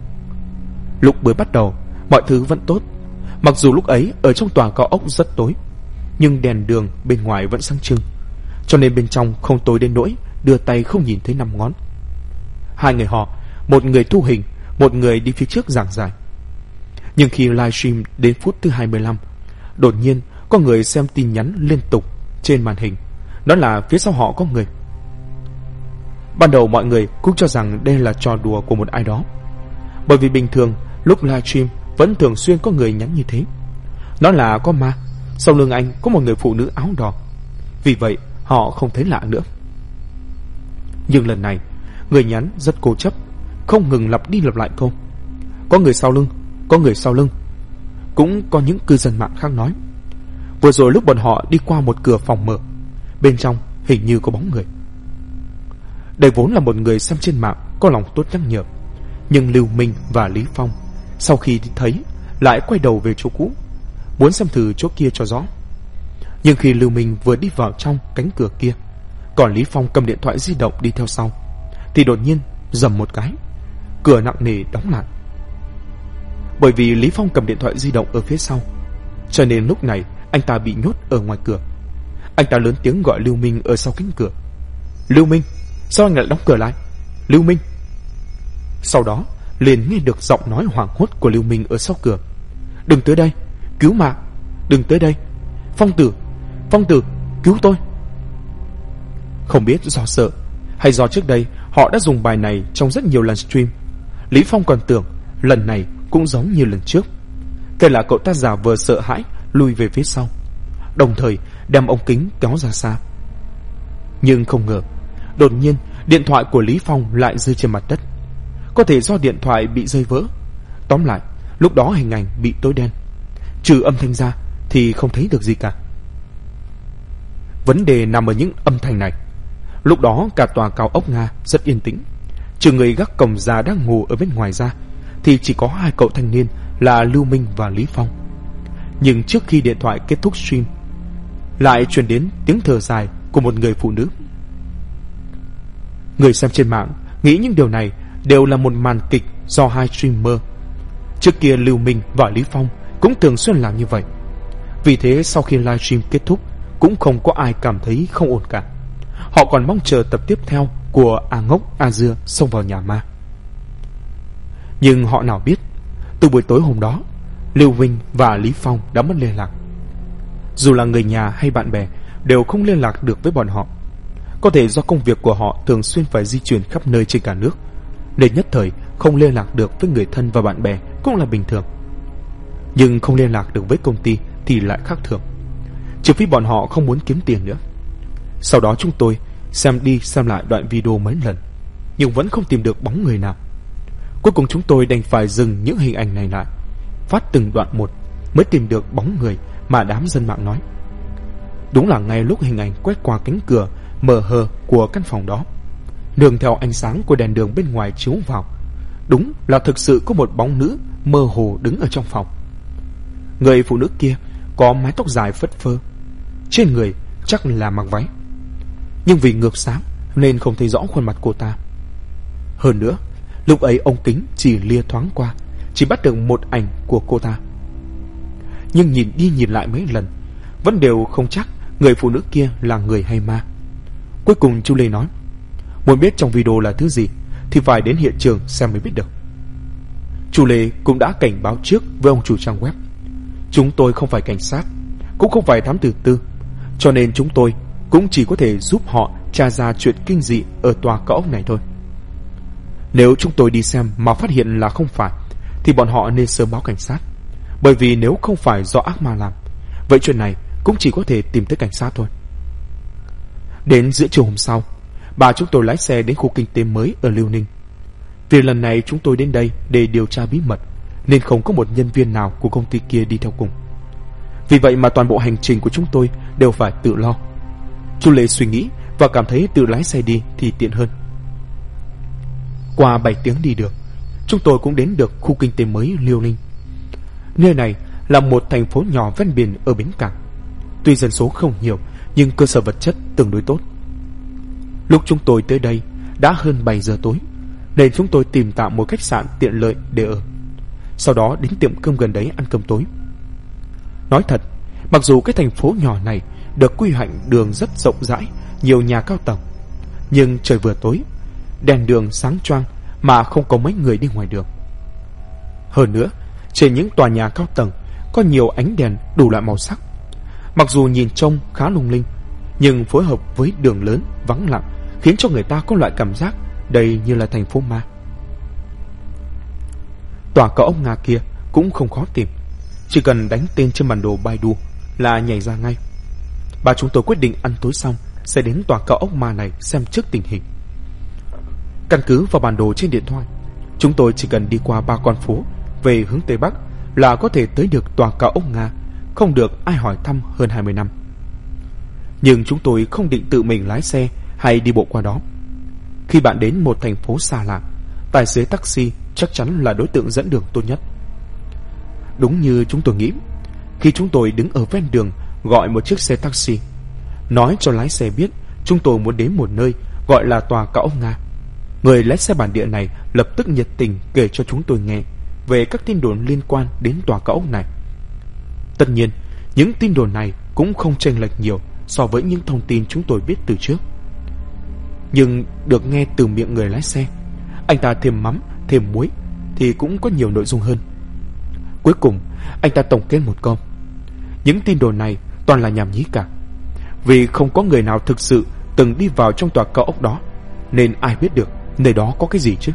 Lúc mới bắt đầu mọi thứ vẫn tốt, mặc dù lúc ấy ở trong tòa cao ốc rất tối, nhưng đèn đường bên ngoài vẫn sáng trưng, cho nên bên trong không tối đến nỗi đưa tay không nhìn thấy 5 ngón. Hai người họ, một người thu hình, một người đi phía trước giảng giải. Nhưng khi livestream đến phút thứ 25, đột nhiên có người xem tin nhắn liên tục trên màn hình, đó là phía sau họ có người. Ban đầu mọi người cũng cho rằng đây là trò đùa của một ai đó, bởi vì bình thường lúc livestream vẫn thường xuyên có người nhắn như thế. Nó là có ma, sau lưng anh có một người phụ nữ áo đỏ, vì vậy họ không thấy lạ nữa. Nhưng lần này người nhắn rất cố chấp, không ngừng lặp đi lặp lại câu có người sau lưng, có người sau lưng. Cũng có những cư dân mạng khác nói vừa rồi lúc bọn họ đi qua một cửa phòng mở, bên trong hình như có bóng người. Đây vốn là một người xem trên mạng có lòng tốt nhắc nhở, nhưng Lưu Minh và Lý Phong sau khi thấy lại quay đầu về chỗ cũ, muốn xem thử chỗ kia cho rõ. Nhưng khi Lưu Minh vừa đi vào trong cánh cửa kia, còn Lý Phong cầm điện thoại di động đi theo sau, thì đột nhiên rầm một cái, cửa nặng nề đóng lại. Bởi vì Lý Phong cầm điện thoại di động ở phía sau, cho nên lúc này anh ta bị nhốt ở ngoài cửa. Anh ta lớn tiếng gọi Lưu Minh ở sau cánh cửa. Lưu Minh, sao anh lại đóng cửa lại? Lưu Minh. Sau đó liền nghe được giọng nói hoảng hốt của Lưu Minh ở sau cửa. Đừng tới đây, cứu mạng, đừng tới đây. Phong tử, cứu tôi. Không biết do sợ hay do trước đây họ đã dùng bài này trong rất nhiều lần stream, Lý Phong còn tưởng lần này cũng giống như lần trước. Thế là cậu ta giả vờ sợ hãi lùi về phía sau, đồng thời đem ống kính kéo ra xa. Nhưng không ngờ, đột nhiên điện thoại của Lý Phong lại rơi trên mặt đất. Có thể do điện thoại bị rơi vỡ. Tóm lại, lúc đó hình ảnh bị tối đen, trừ âm thanh ra thì không thấy được gì cả. Vấn đề nằm ở những âm thanh này. Lúc đó cả tòa cao ốc Nga rất yên tĩnh, trừ người gác cổng già đang ngủ ở bên ngoài ra, thì chỉ có hai cậu thanh niên là Lưu Minh và Lý Phong. Nhưng trước khi điện thoại kết thúc stream, lại truyền đến tiếng thở dài của một người phụ nữ. Người xem trên mạng nghĩ những điều này đều là một màn kịch do hai streamer. Trước kia Lưu Minh và Lý Phong cũng thường xuyên làm như vậy. Vì thế sau khi livestream kết thúc, cũng không có ai cảm thấy không ổn cả. Họ còn mong chờ tập tiếp theo của A Ngốc A Dưa xông vào nhà ma. Nhưng họ nào biết, từ buổi tối hôm đó, Lưu Minh và Lý Phong đã mất liên lạc. Dù là người nhà hay bạn bè đều không liên lạc được với bọn họ. Có thể do công việc của họ thường xuyên phải di chuyển khắp nơi trên cả nước, nên nhất thời không liên lạc được với người thân và bạn bè cũng là bình thường. Nhưng không liên lạc được với công ty thì lại khác thường, trừ phi bọn họ không muốn kiếm tiền nữa. Sau đó chúng tôi xem đi xem lại đoạn video mấy lần, nhưng vẫn không tìm được bóng người nào. Cuối cùng chúng tôi đành phải dừng những hình ảnh này lại, phát từng đoạn một mới tìm được bóng người mà đám dân mạng nói. Đúng là ngay lúc hình ảnh quét qua cánh cửa mờ hờ của căn phòng đó, nương theo ánh sáng của đèn đường bên ngoài chiếu vào, đúng là thực sự có một bóng nữ mơ hồ đứng ở trong phòng. Người phụ nữ kia có mái tóc dài phất phơ, trên người chắc là mặc váy, nhưng vì ngược sáng nên không thấy rõ khuôn mặt cô ta. Hơn nữa, lúc ấy ống kính chỉ lia thoáng qua, chỉ bắt được một ảnh của cô ta. Nhưng nhìn đi nhìn lại mấy lần, vẫn đều không chắc người phụ nữ kia là người hay ma. Cuối cùng chú Lê nói, muốn biết trong video là thứ gì thì phải đến hiện trường xem mới biết được. Chú Lê cũng đã cảnh báo trước với ông chủ trang web. Chúng tôi không phải cảnh sát, cũng không phải thám tử tư, cho nên chúng tôi cũng chỉ có thể giúp họ tra ra chuyện kinh dị ở tòa cao ốc này thôi. Nếu chúng tôi đi xem mà phát hiện là không phải, thì bọn họ nên sớm báo cảnh sát. Bởi vì nếu không phải do ác ma làm, vậy chuyện này cũng chỉ có thể tìm tới cảnh sát thôi. Đến giữa chiều hôm sau, bà chúng tôi lái xe đến khu kinh tế mới ở Liêu Ninh. Vì lần này chúng tôi đến đây để điều tra bí mật, nên không có một nhân viên nào của công ty kia đi theo cùng. Vì vậy mà toàn bộ hành trình của chúng tôi đều phải tự lo. Chu Lệ suy nghĩ và cảm thấy tự lái xe đi thì tiện hơn. Qua 7 tiếng đi được, chúng tôi cũng đến được khu kinh tế mới Liêu Ninh. Nơi này là một thành phố nhỏ ven biển ở bến cảng. Tuy dân số không nhiều, nhưng cơ sở vật chất tương đối tốt. Lúc chúng tôi tới đây đã hơn 7 giờ tối, nên chúng tôi tìm tạm một khách sạn tiện lợi để ở. Sau đó đến tiệm cơm gần đấy ăn cơm tối. Nói thật, mặc dù cái thành phố nhỏ này được quy hoạch đường rất rộng rãi, nhiều nhà cao tầng, nhưng trời vừa tối, đèn đường sáng choang mà không có mấy người đi ngoài đường. Hơn nữa, trên những tòa nhà cao tầng có nhiều ánh đèn đủ loại màu sắc. Mặc dù nhìn trông khá lung linh, nhưng phối hợp với đường lớn vắng lặng khiến cho người ta có loại cảm giác đây như là thành phố ma. Tòa cao ốc Nga kia cũng không khó tìm, chỉ cần đánh tên trên bản đồ Baidu là nhảy ra ngay. Bà chúng tôi quyết định ăn tối xong sẽ đến tòa cao ốc ma này xem trước tình hình. Căn cứ vào bản đồ trên điện thoại, chúng tôi chỉ cần đi qua 3 con phố về hướng Tây Bắc là có thể tới được tòa cao ốc Nga, không được ai hỏi thăm hơn 20 năm. Nhưng chúng tôi không định tự mình lái xe hay đi bộ qua đó. Khi bạn đến một thành phố xa lạ, tài xế taxi chắc chắn là đối tượng dẫn đường tốt nhất. Đúng như chúng tôi nghĩ, khi chúng tôi đứng ở ven đường gọi một chiếc xe taxi, nói cho lái xe biết chúng tôi muốn đến một nơi gọi là tòa cao ốc Nga, người lái xe bản địa này lập tức nhiệt tình kể cho chúng tôi nghe về các tin đồn liên quan đến tòa cao ốc này. Tất nhiên, những tin đồn này cũng không chênh lệch nhiều so với những thông tin chúng tôi biết từ trước. Nhưng được nghe từ miệng người lái xe, anh ta thêm mắm, thêm muối thì cũng có nhiều nội dung hơn. Cuối cùng, anh ta tổng kết một câu: những tin đồn này toàn là nhảm nhí cả. Vì không có người nào thực sự từng đi vào trong tòa cao ốc đó, nên ai biết được nơi đó có cái gì chứ.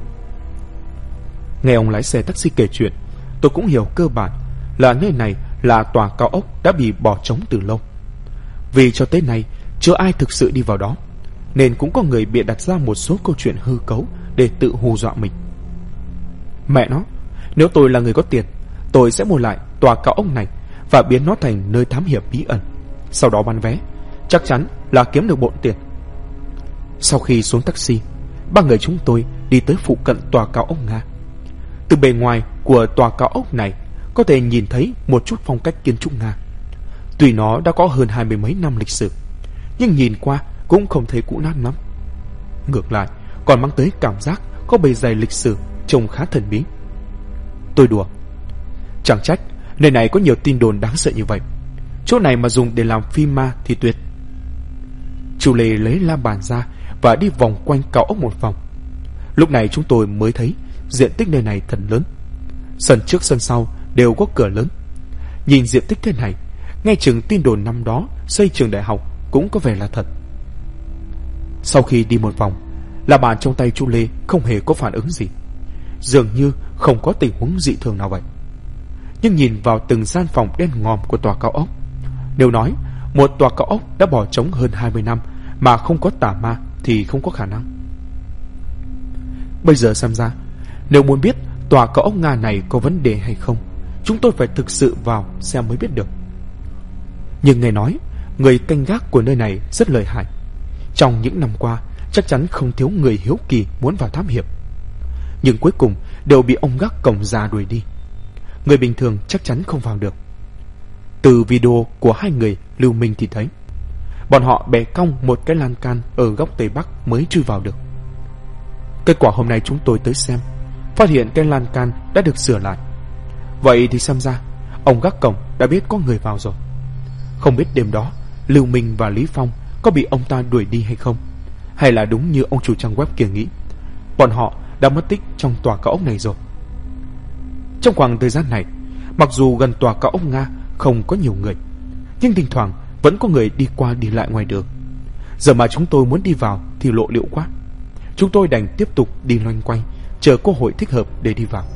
Nghe ông lái xe taxi kể chuyện, tôi cũng hiểu cơ bản là nơi này là tòa cao ốc đã bị bỏ trống từ lâu. Vì cho tới nay chưa ai thực sự đi vào đó, nên cũng có người bịa đặt ra một số câu chuyện hư cấu để tự hù dọa mình. Mẹ nó, nếu tôi là người có tiền, tôi sẽ mua lại tòa cao ốc này và biến nó thành nơi thám hiểm bí ẩn, sau đó bán vé, chắc chắn là kiếm được bộn tiền. Sau khi xuống taxi, 3 người chúng tôi đi tới phụ cận tòa cao ốc Nga. Từ bề ngoài của tòa cao ốc này có thể nhìn thấy một chút phong cách kiến trúc Nga. Tuy nó đã có hơn 20 mấy năm lịch sử, nhưng nhìn qua cũng không thấy cũ nát lắm. Ngược lại, còn mang tới cảm giác có bề dày lịch sử, trông khá thần bí. Tôi đùa: chẳng trách nơi này có nhiều tin đồn đáng sợ như vậy. Chỗ này mà dùng để làm phim ma thì tuyệt. Chu Lê lấy la bàn ra và đi vòng quanh cao ốc một vòng. Lúc này chúng tôi mới thấy diện tích nơi này thật lớn. Sân trước sân sau đều có cửa lớn. Nhìn diện tích thế này, nghe chừng tin đồn năm đó xây trường đại học cũng có vẻ là thật. Sau khi đi một vòng, la bàn trong tay Chu Lê không hề có phản ứng gì, dường như không có tình huống dị thường nào vậy. Nhưng nhìn vào từng gian phòng đen ngòm của tòa cao ốc, nếu nói một tòa cao ốc đã bỏ trống hơn 20 năm mà không có tà ma thì không có khả năng. Bây giờ xem ra, nếu muốn biết tòa cao ốc Nga này có vấn đề hay không, chúng tôi phải thực sự vào xem mới biết được. Nhưng nghe nói, người canh gác của nơi này rất lợi hại. Trong những năm qua, chắc chắn không thiếu người hiếu kỳ muốn vào thám hiểm, nhưng cuối cùng đều bị ông gác cổng già đuổi đi. Người bình thường chắc chắn không vào được. Từ video của 2 người lưu minh thì thấy, bọn họ bẻ cong một cái lan can ở góc Tây Bắc mới chui vào được. Kết quả hôm nay chúng tôi tới xem, phát hiện cái lan can đã được sửa lại. Vậy thì xem ra ông gác cổng đã biết có người vào rồi. Không biết đêm đó Lưu Minh và Lý Phong có bị ông ta đuổi đi hay không, hay là đúng như ông chủ trang web kia nghĩ, bọn họ đã mất tích trong tòa cao ốc này rồi. Trong khoảng thời gian này, mặc dù gần tòa cao ốc Nga không có nhiều người, nhưng thỉnh thoảng vẫn có người đi qua đi lại ngoài đường. Giờ mà chúng tôi muốn đi vào thì lộ liễu quá. Chúng tôi đành tiếp tục đi loanh quanh, chờ cơ hội thích hợp để đi vào.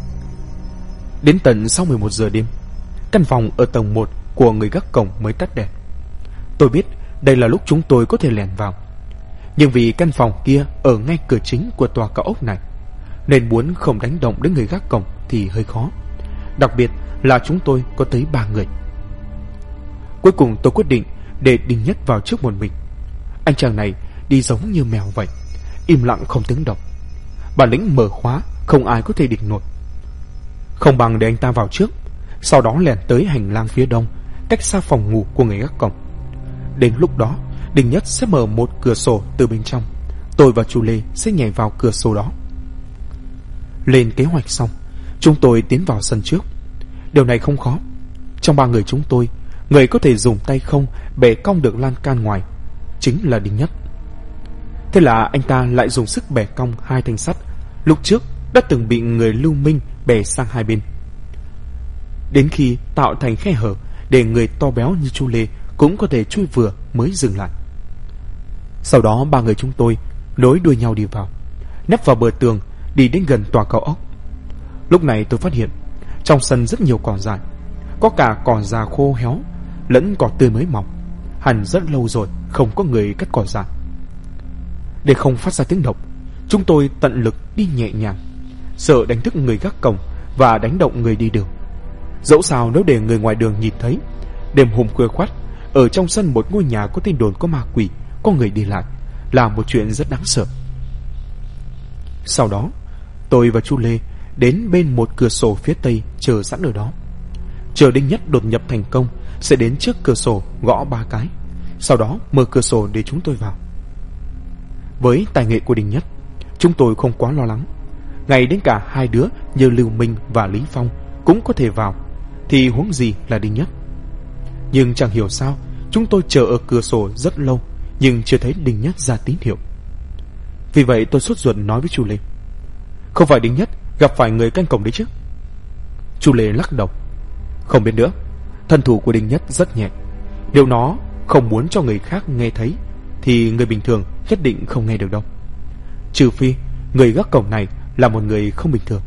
Đến tận sau 11 giờ đêm, căn phòng ở tầng 1 của người gác cổng mới tắt đèn. Tôi biết đây là lúc chúng tôi có thể lẻn vào, nhưng vì căn phòng kia ở ngay cửa chính của tòa cao ốc này, nên muốn không đánh động đến người gác cổng thì hơi khó. Đặc biệt là chúng tôi có tới 3 người. Cuối cùng tôi quyết định để Đinh Nhất vào trước một mình. Anh chàng này đi giống như mèo vậy, im lặng không tiếng động. Bản lĩnh mở khóa không ai có thể địch nổi. Không bằng để anh ta vào trước, sau đó lẻn tới hành lang phía đông, cách xa phòng ngủ của người gác cổng. Đến lúc đó, Đinh Nhất sẽ mở một cửa sổ từ bên trong, tôi và chú Lê sẽ nhảy vào cửa sổ đó. Lên kế hoạch xong, chúng tôi tiến vào sân trước. Điều này không khó. Trong 3 người chúng tôi, người có thể dùng tay không bẻ cong được lan can ngoài chính là Đinh Nhất. Thế là anh ta lại dùng sức bẻ cong 2 thanh sắt lúc trước đã từng bị người Lưu Minh bẻ sang 2 bên, đến khi tạo thành khe hở để người to béo như chú Lê cũng có thể chui vừa mới dừng lại. Sau đó 3 người chúng tôi nối đuôi nhau đi vào, nép vào bờ tường, đi đến gần tòa cao ốc. Lúc này tôi phát hiện trong sân rất nhiều cỏ dại, có cả cỏ già khô héo lẫn cỏ tươi mới mọc, hẳn rất lâu rồi không có người cắt cỏ dại. Để không phát ra tiếng động, chúng tôi tận lực đi nhẹ nhàng, sợ đánh thức người gác cổng và đánh động người đi đường. Dẫu sao nếu để người ngoài đường nhìn thấy, đêm hôm khuya khoắt ở trong sân một ngôi nhà có tin đồn có ma quỷ, có người đi lại, là một chuyện rất đáng sợ. Sau đó tôi và chú Lê đến bên một cửa sổ phía tây chờ sẵn ở đó, chờ Đinh Nhất đột nhập thành công sẽ đến trước cửa sổ gõ 3 cái, sau đó mở cửa sổ để chúng tôi vào. Với tài nghệ của Đinh Nhất, chúng tôi không quá lo lắng. Ngay đến cả 2 đứa như Lưu Minh và Lý Phong cũng có thể vào, thì huống gì là Đinh Nhất. Nhưng chẳng hiểu sao chúng tôi chờ ở cửa sổ rất lâu nhưng chưa thấy Đinh Nhất ra tín hiệu. Vì vậy tôi sốt ruột nói với chú Lê: "Không phải Đinh Nhất gặp phải người canh cổng đấy chứ?" Chú Lê lắc đầu: "Không biết nữa. Thân thủ của Đinh Nhất rất nhẹ. Nếu nó không muốn cho người khác nghe thấy thì người bình thường nhất định không nghe được đâu. Trừ phi người gác cổng này là một người không bình thường."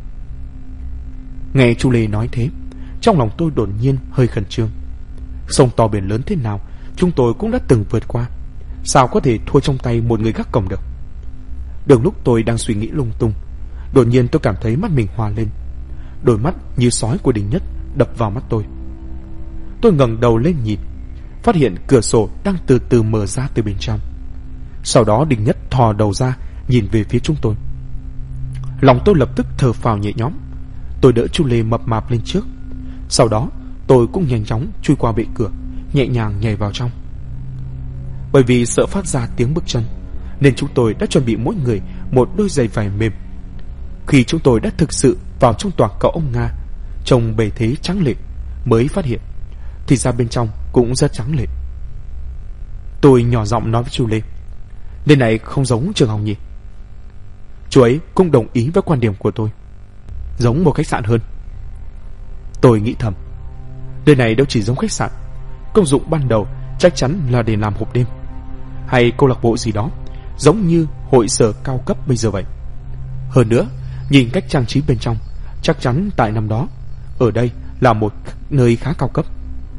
Nghe chú Lê nói thế, trong lòng tôi đột nhiên hơi khẩn trương. Sông to biển lớn thế nào chúng tôi cũng đã từng vượt qua, sao có thể thua trong tay một người gác cổng được. Đường lúc tôi đang suy nghĩ lung tung, đột nhiên tôi cảm thấy mắt mình hoa lên. Đôi mắt như sói của Đinh Nhất đập vào mắt tôi. Tôi ngẩng đầu lên nhìn, phát hiện cửa sổ đang từ từ mở ra từ bên trong. Sau đó Đinh Nhất thò đầu ra nhìn về phía chúng tôi. Lòng tôi lập tức thở phào nhẹ nhõm. Tôi đỡ chú Lê mập mạp lên trước, sau đó tôi cũng nhanh chóng chui qua bệ cửa, nhẹ nhàng nhảy vào trong. Bởi vì sợ phát ra tiếng bước chân nên chúng tôi đã chuẩn bị mỗi người một đôi giày vải mềm. Khi chúng tôi đã thực sự vào trong tòa cao ốc Nga, trông bề thế trắng lệ, mới phát hiện thì ra bên trong cũng rất trắng lệ. Tôi nhỏ giọng nói với chú Lê: "Nơi này không giống trường học nhỉ?" Chú ấy cũng đồng ý với quan điểm của tôi: "Giống một khách sạn hơn." Tôi nghĩ thầm, nơi này đâu chỉ giống khách sạn, công dụng ban đầu chắc chắn là để làm hộp đêm hay câu lạc bộ gì đó, giống như hội sở cao cấp bây giờ vậy. Hơn nữa, nhìn cách trang trí bên trong, chắc chắn tại năm đó ở đây là một nơi khá cao cấp.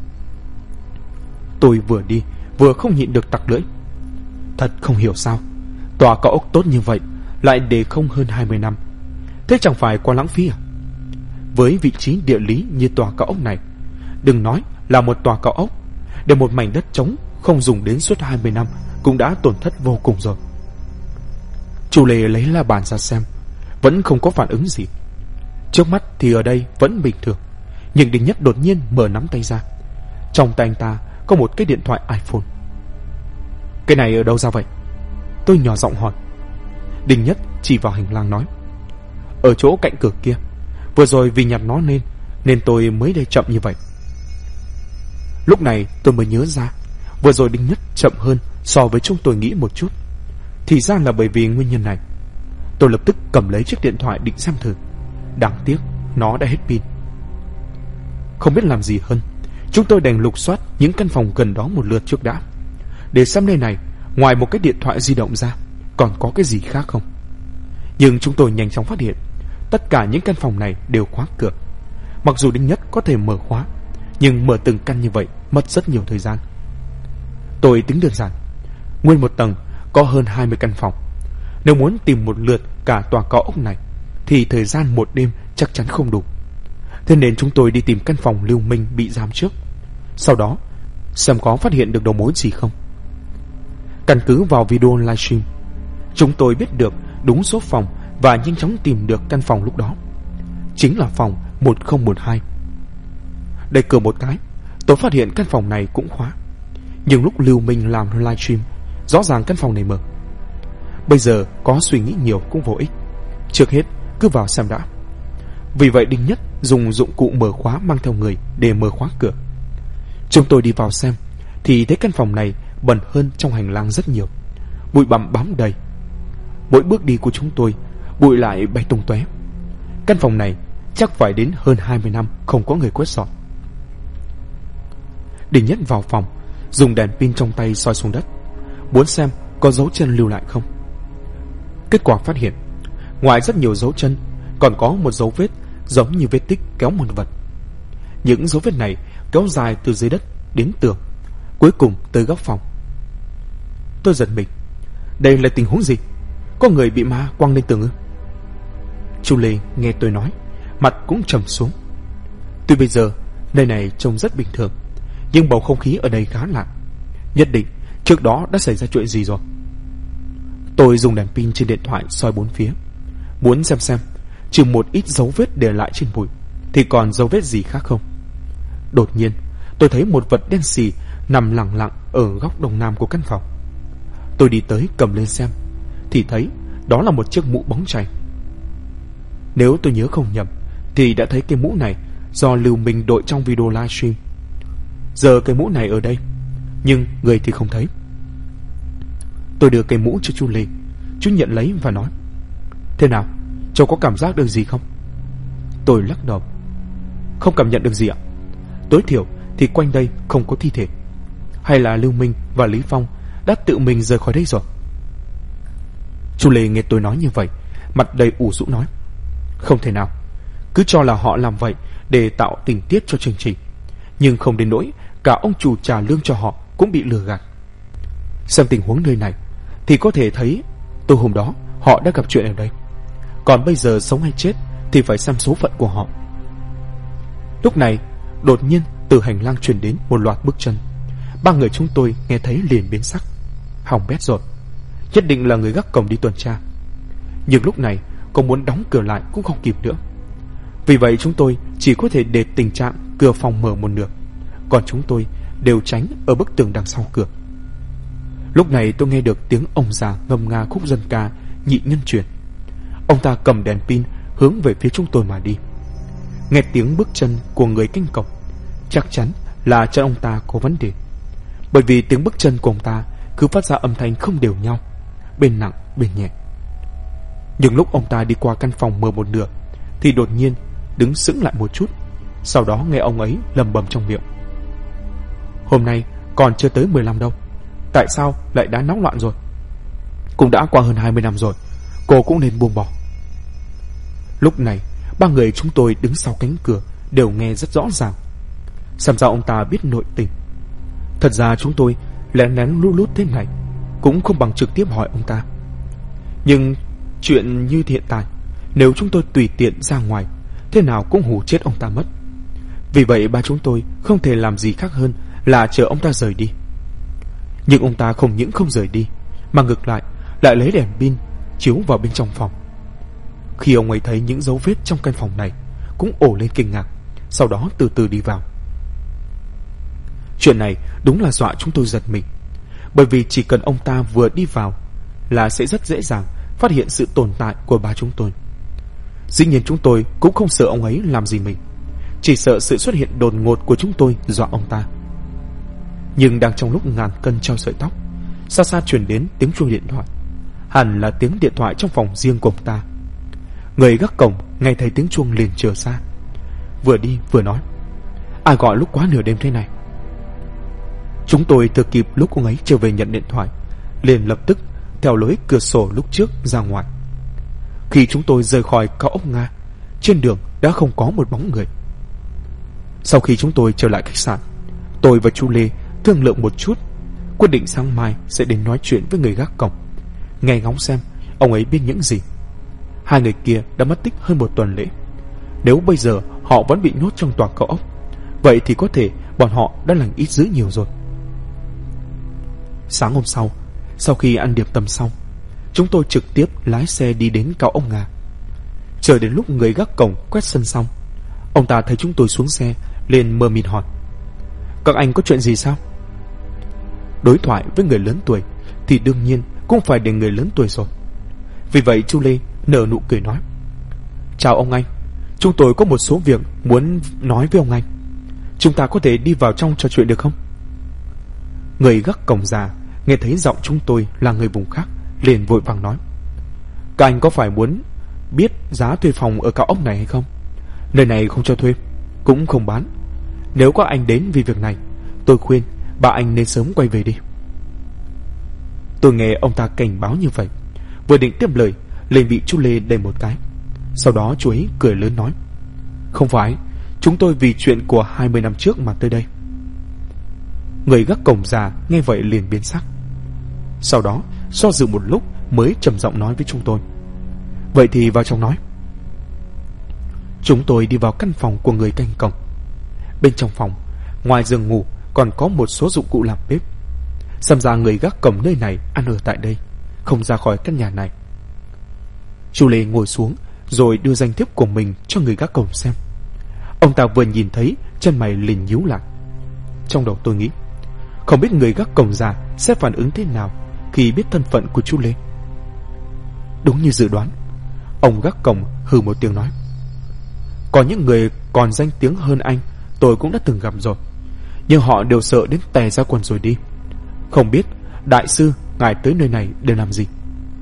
Tôi vừa đi vừa không nhịn được tặc lưỡi. Thật không hiểu sao tòa cao ốc tốt như vậy lại để không hơn 20 năm. Thế chẳng phải quá lãng phí à? Với vị trí địa lý như tòa cao ốc này, đừng nói là một tòa cao ốc, để một mảnh đất trống không dùng đến suốt 20 năm cũng đã tổn thất vô cùng rồi. Chú Lê lấy la bàn ra xem, vẫn không có phản ứng gì. Trước mắt thì ở đây vẫn bình thường, nhưng Đinh Nhất đột nhiên mở nắm tay ra. Trong tay anh ta có một cái điện thoại iPhone. "Cái này ở đâu ra vậy?" Tôi nhỏ giọng hỏi. Đinh Nhất chỉ vào hành lang nói: "Ở chỗ cạnh cửa kia. Vừa rồi vì nhặt nó nên tôi mới đi chậm như vậy." Lúc này tôi mới nhớ ra, vừa rồi Đinh Nhất chậm hơn so với chúng tôi nghĩ một chút. Thì ra là bởi vì nguyên nhân này. Tôi lập tức cầm lấy chiếc điện thoại định xem thử. Đáng tiếc nó đã hết pin. Không biết làm gì hơn, Chúng tôi đành lục soát những căn phòng gần đó một lượt trước đã, để xem nơi này ngoài một cái điện thoại di động ra còn có cái gì khác không. Nhưng chúng tôi nhanh chóng phát hiện tất cả những căn phòng này đều khóa cửa. Mặc dù Đinh Nhất có thể mở khóa, nhưng mở từng căn như vậy mất rất nhiều thời gian. Tôi tính đơn giản, nguyên một tầng có hơn 20 căn phòng. Nếu muốn tìm một lượt cả tòa cao ốc này thì thời gian một đêm chắc chắn không đủ. Thế nên chúng tôi đi tìm căn phòng Lưu Minh bị giam trước, sau đó xem có phát hiện được đầu mối gì không. Căn cứ vào video livestream, chúng tôi biết được đúng số phòng và nhanh chóng tìm được căn phòng lúc đó. Chính là phòng 1012. Đẩy cửa một cái, tôi phát hiện căn phòng này cũng khóa. Nhưng lúc Lưu Minh làm livestream, rõ ràng căn phòng này mở. Bây giờ có suy nghĩ nhiều cũng vô ích. Trước hết cứ vào xem đã. Vì vậy Đinh Nhất dùng dụng cụ mở khóa mang theo người để mở khóa cửa. Chúng tôi đi vào xem thì thấy căn phòng này bẩn hơn trong hành lang rất nhiều. Bụi bặm bám đầy. Mỗi bước đi của chúng tôi, bụi lại bay tung tóe. Căn phòng này chắc phải đến hơn 20 năm không có người quét dọn. Đinh Nhất vào phòng, dùng đèn pin trong tay soi xuống đất, muốn xem có dấu chân lưu lại không. Kết quả phát hiện, ngoài rất nhiều dấu chân, còn có một dấu vết giống như vết tích kéo một vật. Những dấu vết này kéo dài từ dưới đất đến tường, cuối cùng tới góc phòng. Tôi giật mình. Đây là tình huống gì? Có người bị ma quăng lên tường ư? Chu Lê nghe tôi nói, mặt cũng trầm xuống. Tuy bây giờ nơi này trông rất bình thường, nhưng bầu không khí ở đây khá lạ. Nhất định trước đó đã xảy ra chuyện gì rồi. Tôi dùng đèn pin trên điện thoại soi bốn phía, muốn xem trừ một ít dấu vết để lại trên bụi thì còn dấu vết gì khác không. Đột nhiên tôi thấy một vật đen xì nằm lặng lặng ở góc đông nam của căn phòng. Tôi đi tới cầm lên xem thì thấy đó là một chiếc mũ bóng chày. Nếu tôi nhớ không nhầm thì đã thấy cái mũ này do Lưu Minh đội trong video livestream. Giờ cái mũ này ở đây, nhưng người thì không thấy. Tôi đưa cái mũ cho chú Lê. Chú nhận lấy và nói: Thế nào, cháu có cảm giác được gì không? Tôi lắc đầu: Không cảm nhận được gì ạ. Tối thiểu thì quanh đây không có thi thể. Hay là Lưu Minh và Lý Phong đã tự mình rời khỏi đây rồi? Chú Lê nghe tôi nói như vậy, mặt đầy ủ rũ nói: Không thể nào. Cứ cho là họ làm vậy để tạo tình tiết cho chương trình, nhưng không đến nỗi cả ông chủ trả lương cho họ cũng bị lừa gạt. Xem tình huống nơi này thì có thể thấy từ hôm đó họ đã gặp chuyện ở đây. Còn bây giờ sống hay chết thì phải xem số phận của họ. Lúc này đột nhiên từ hành lang truyền đến một loạt bước chân. Ba người chúng tôi nghe thấy liền biến sắc. Hỏng bét rồi, nhất định là người gác cổng đi tuần tra. Nhưng lúc này có muốn đóng cửa lại cũng không kịp nữa. Vì vậy chúng tôi chỉ có thể để tình trạng cửa phòng mở một nửa, còn chúng tôi đều tránh ở bức tường đằng sau cửa. Lúc này tôi nghe được tiếng ông già ngâm nga khúc dân ca Nhị Nhân Truyền. Ông ta cầm đèn pin hướng về phía chúng tôi mà đi. Nghe tiếng bước chân của người canh cổng, chắc chắn là chân ông ta có vấn đề, bởi vì tiếng bước chân của ông ta cứ phát ra âm thanh không đều nhau, bên nặng bên nhẹ. Nhưng lúc ông ta đi qua căn phòng mở một nửa thì đột nhiên đứng sững lại một chút. Sau đó nghe ông ấy lẩm bẩm trong miệng: Hôm nay còn chưa tới 15 đâu, tại sao lại đã náo loạn rồi? Cũng đã qua hơn 20 năm rồi, cô cũng nên buông bỏ. Lúc này ba người chúng tôi đứng sau cánh cửa đều nghe rất rõ ràng. Xem ra ông ta biết nội tình. Thật ra chúng tôi lén lén lút lút thế này cũng không bằng trực tiếp hỏi ông ta. Nhưng chuyện như hiện tại, nếu chúng tôi tùy tiện ra ngoài, thế nào cũng hù chết ông ta mất. Vì vậy ba chúng tôi không thể làm gì khác hơn là chờ ông ta rời đi. Nhưng ông ta không những không rời đi, mà ngược lại lấy đèn pin chiếu vào bên trong phòng. Khi ông ấy thấy những dấu vết trong căn phòng này, cũng ồ lên kinh ngạc, sau đó từ từ đi vào. Chuyện này đúng là dọa chúng tôi giật mình, bởi vì chỉ cần ông ta vừa đi vào là sẽ rất dễ dàng phát hiện sự tồn tại của ba chúng tôi. Dĩ nhiên chúng tôi cũng không sợ ông ấy làm gì mình, chỉ sợ sự xuất hiện đột ngột của chúng tôi dọa ông ta. Nhưng đang trong lúc ngàn cân treo sợi tóc, xa xa truyền đến tiếng chuông điện thoại. Hẳn là tiếng điện thoại trong phòng riêng của ông ta. Người gác cổng nghe thấy tiếng chuông liền chờ xa, vừa đi vừa nói: Ai gọi lúc quá nửa đêm thế này? Chúng tôi thừa kịp lúc ông ấy trở về nhận điện thoại, liền lập tức theo lối cửa sổ lúc trước ra ngoài. Khi chúng tôi rời khỏi cao ốc Nga, trên đường đã không có một bóng người. Sau khi chúng tôi trở lại khách sạn, tôi và chú Lê thương lượng một chút, quyết định sáng mai sẽ đến nói chuyện với người gác cổng, nghe ngóng xem ông ấy biết những gì. Hai người kia đã mất tích hơn một tuần lễ. Nếu bây giờ họ vẫn bị nhốt trong tòa cao ốc, vậy thì có thể bọn họ đã lành ít dữ nhiều rồi. Sáng hôm sau, sau khi ăn điểm tâm xong, chúng tôi trực tiếp lái xe đi đến cao ốc Nga. Chờ đến lúc người gác cổng quét sân xong, ông ta thấy chúng tôi xuống xe, liền mờ mịt hỏi: Các anh có chuyện gì sao? Đối thoại với người lớn tuổi thì đương nhiên cũng phải để người lớn tuổi rồi. Vì vậy chú Lê nở nụ cười nói: Chào ông anh, chúng tôi có một số việc muốn nói với ông anh. Chúng ta có thể đi vào trong trò chuyện được không? Người gác cổng già nghe thấy giọng chúng tôi là người vùng khác, liền vội vàng nói: Các anh có phải muốn biết giá thuê phòng ở cao ốc này hay không? Nơi này không cho thuê, cũng không bán. Nếu các anh đến vì việc này, tôi khuyên bà anh nên sớm quay về đi. Tôi nghe ông ta cảnh báo như vậy, vừa định tiếp lời, liền bị chú Lê đẩy một cái. Sau đó chú ấy cười lớn nói: Không phải, chúng tôi vì chuyện của 20 năm trước mà tới đây. Người gác cổng già nghe vậy liền biến sắc. Sau đó do dự một lúc mới trầm giọng nói với chúng tôi: Vậy thì vào trong nói. Chúng tôi đi vào căn phòng của người canh cổng. Bên trong phòng, ngoài giường ngủ còn có một số dụng cụ làm bếp. Xem ra người gác cổng nơi này ăn ở tại đây, không ra khỏi căn nhà này. Chú Lê ngồi xuống rồi đưa danh thiếp của mình cho người gác cổng xem. Ông ta vừa nhìn thấy, chân mày liền nhíu lại. Trong đầu tôi nghĩ, không biết người gác cổng già sẽ phản ứng thế nào khi biết thân phận của chú Lê. Đúng như dự đoán, ông gác cổng hừ một tiếng nói: Có những người còn danh tiếng hơn anh tôi cũng đã từng gặp rồi, nhưng họ đều sợ đến tè ra quần rồi đi. Không biết đại sư ngài tới nơi này để làm gì?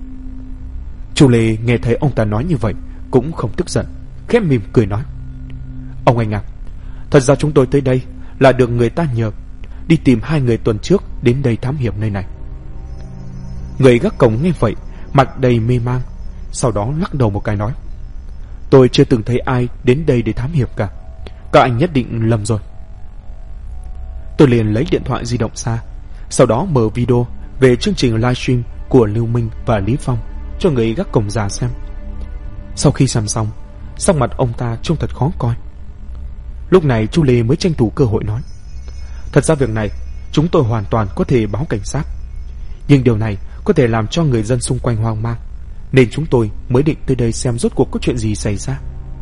Chú Lê nghe thấy ông ta nói như vậy cũng không tức giận, khẽ mỉm cười nói: Ông anh à, thật ra chúng tôi tới đây là được người ta nhờ đi tìm hai người tuần trước đến đây thám hiểm nơi này. Người gác cổng nghe vậy mặt đầy mê mang, sau đó lắc đầu một cái nói: Tôi chưa từng thấy ai đến đây để thám hiểm cả. Các anh nhất định lầm rồi. Tôi liền lấy điện thoại di động ra, sau đó mở video về chương trình livestream của Lưu Minh và Lý Phong cho người gác cổng già xem. Sau khi xem xong, sắc mặt ông ta trông thật khó coi. Lúc này chú Lê mới tranh thủ cơ hội nói: Thật ra việc này chúng tôi hoàn toàn có thể báo cảnh sát, nhưng điều này có thể làm cho người dân xung quanh hoang mang, nên chúng tôi mới định tới đây xem rốt cuộc có chuyện gì xảy ra.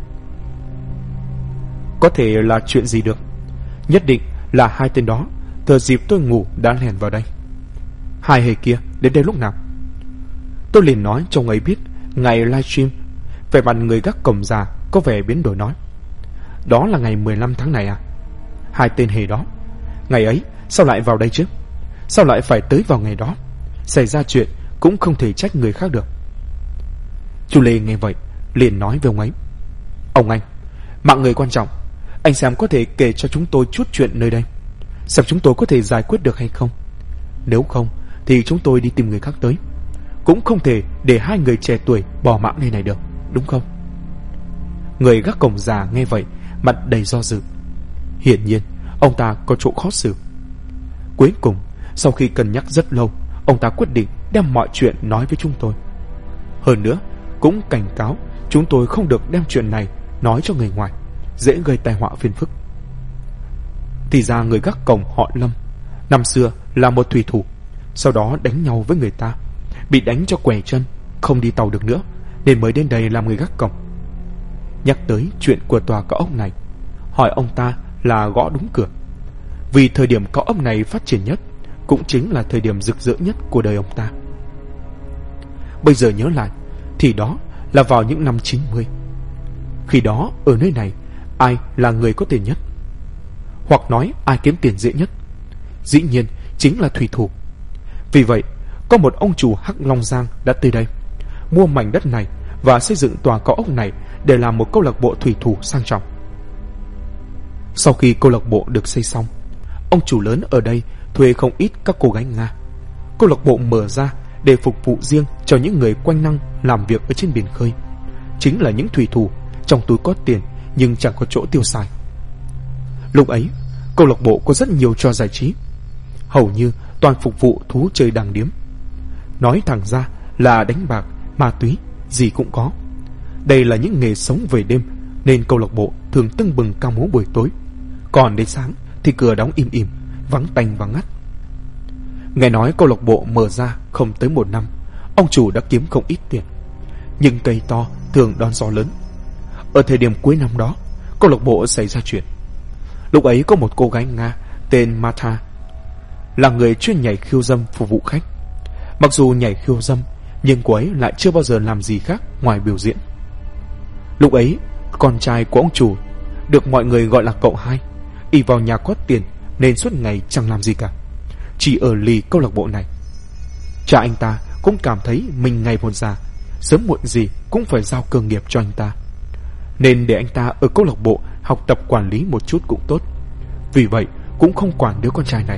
Có thể là chuyện gì được? Nhất định là hai tên đó thừa dịp tôi ngủ đã lẻn vào đây. Hai hề kia đến đây lúc nào? Tôi liền nói cho ông ấy biết ngày livestream. Vẻ mặt người gác cổng già có vẻ biến đổi nói: Đó là ngày 15 tháng này à? Hai tên hề đó, ngày ấy sao lại vào đây chứ? Sao lại phải tới vào ngày đó? Xảy ra chuyện cũng không thể trách người khác được. Chú Lê nghe vậy liền nói với ông ấy: Ông anh, mạng người quan trọng, anh xem có thể kể cho chúng tôi chút chuyện nơi đây, xem chúng tôi có thể giải quyết được hay không. Nếu không thì chúng tôi đi tìm người khác tới, cũng không thể để hai người trẻ tuổi bỏ mạng nơi này được, đúng không? Người gác cổng già nghe vậy mặt đầy do dự. Hiển nhiên ông ta có chỗ khó xử. Cuối cùng sau khi cân nhắc rất lâu, ông ta quyết định đem mọi chuyện nói với chúng tôi. Hơn nữa cũng cảnh cáo chúng tôi không được đem chuyện này nói cho người ngoài, dễ gây tai họa phiền phức. Thì ra người gác cổng họ Lâm năm xưa là một thủy thủ, sau đó đánh nhau với người ta, bị đánh cho quẻ chân, không đi tàu được nữa, nên mới đến đây làm người gác cổng. Nhắc tới chuyện của tòa cao ốc này, hỏi ông ta là gõ đúng cửa, vì thời điểm cao ốc này phát triển nhất cũng chính là thời điểm rực rỡ nhất của đời ông ta. Bây giờ nhớ lại thì đó là vào những năm 90. Khi đó ở nơi này ai là người có tiền nhất, hoặc nói ai kiếm tiền dễ nhất? Dĩ nhiên chính là thủy thủ. Vì vậy có một ông chủ Hắc Long Giang đã tới đây mua mảnh đất này và xây dựng tòa cao ốc này để làm một câu lạc bộ thủy thủ sang trọng. Sau khi câu lạc bộ được xây xong, ông chủ lớn ở đây thuê không ít các cô gái Nga. Câu lạc bộ mở ra để phục vụ riêng cho những người quanh năm làm việc ở trên biển khơi, chính là những thủy thủ trong túi có tiền nhưng chẳng có chỗ tiêu xài. Lúc ấy, câu lạc bộ có rất nhiều trò giải trí, hầu như toàn phục vụ thú chơi đàng điếm. Nói thẳng ra là đánh bạc, ma túy, gì cũng có. Đây là những nghề sống về đêm, nên câu lạc bộ thường tưng bừng ca múa buổi tối, còn đến sáng thì cửa đóng im ỉm, vắng tanh vắng ngắt. Nghe nói câu lạc bộ mở ra không tới 1 năm, ông chủ đã kiếm không ít tiền. Nhưng cây to thường đón gió lớn. Ở thời điểm cuối năm đó, câu lạc bộ xảy ra chuyện. Lúc ấy có một cô gái Nga tên Martha, là người chuyên nhảy khiêu dâm phục vụ khách. Mặc dù nhảy khiêu dâm, nhưng cô ấy lại chưa bao giờ làm gì khác ngoài biểu diễn. Lúc ấy, con trai của ông chủ, được mọi người gọi là cậu hai, ỷ vào nhà có tiền nên suốt ngày chẳng làm gì cả, chỉ ở lì câu lạc bộ này. Cha anh ta cũng cảm thấy mình ngày một già, sớm muộn gì cũng phải giao cơ nghiệp cho anh ta, nên để anh ta ở câu lạc bộ học tập quản lý một chút cũng tốt. Vì vậy cũng không quản đứa con trai này.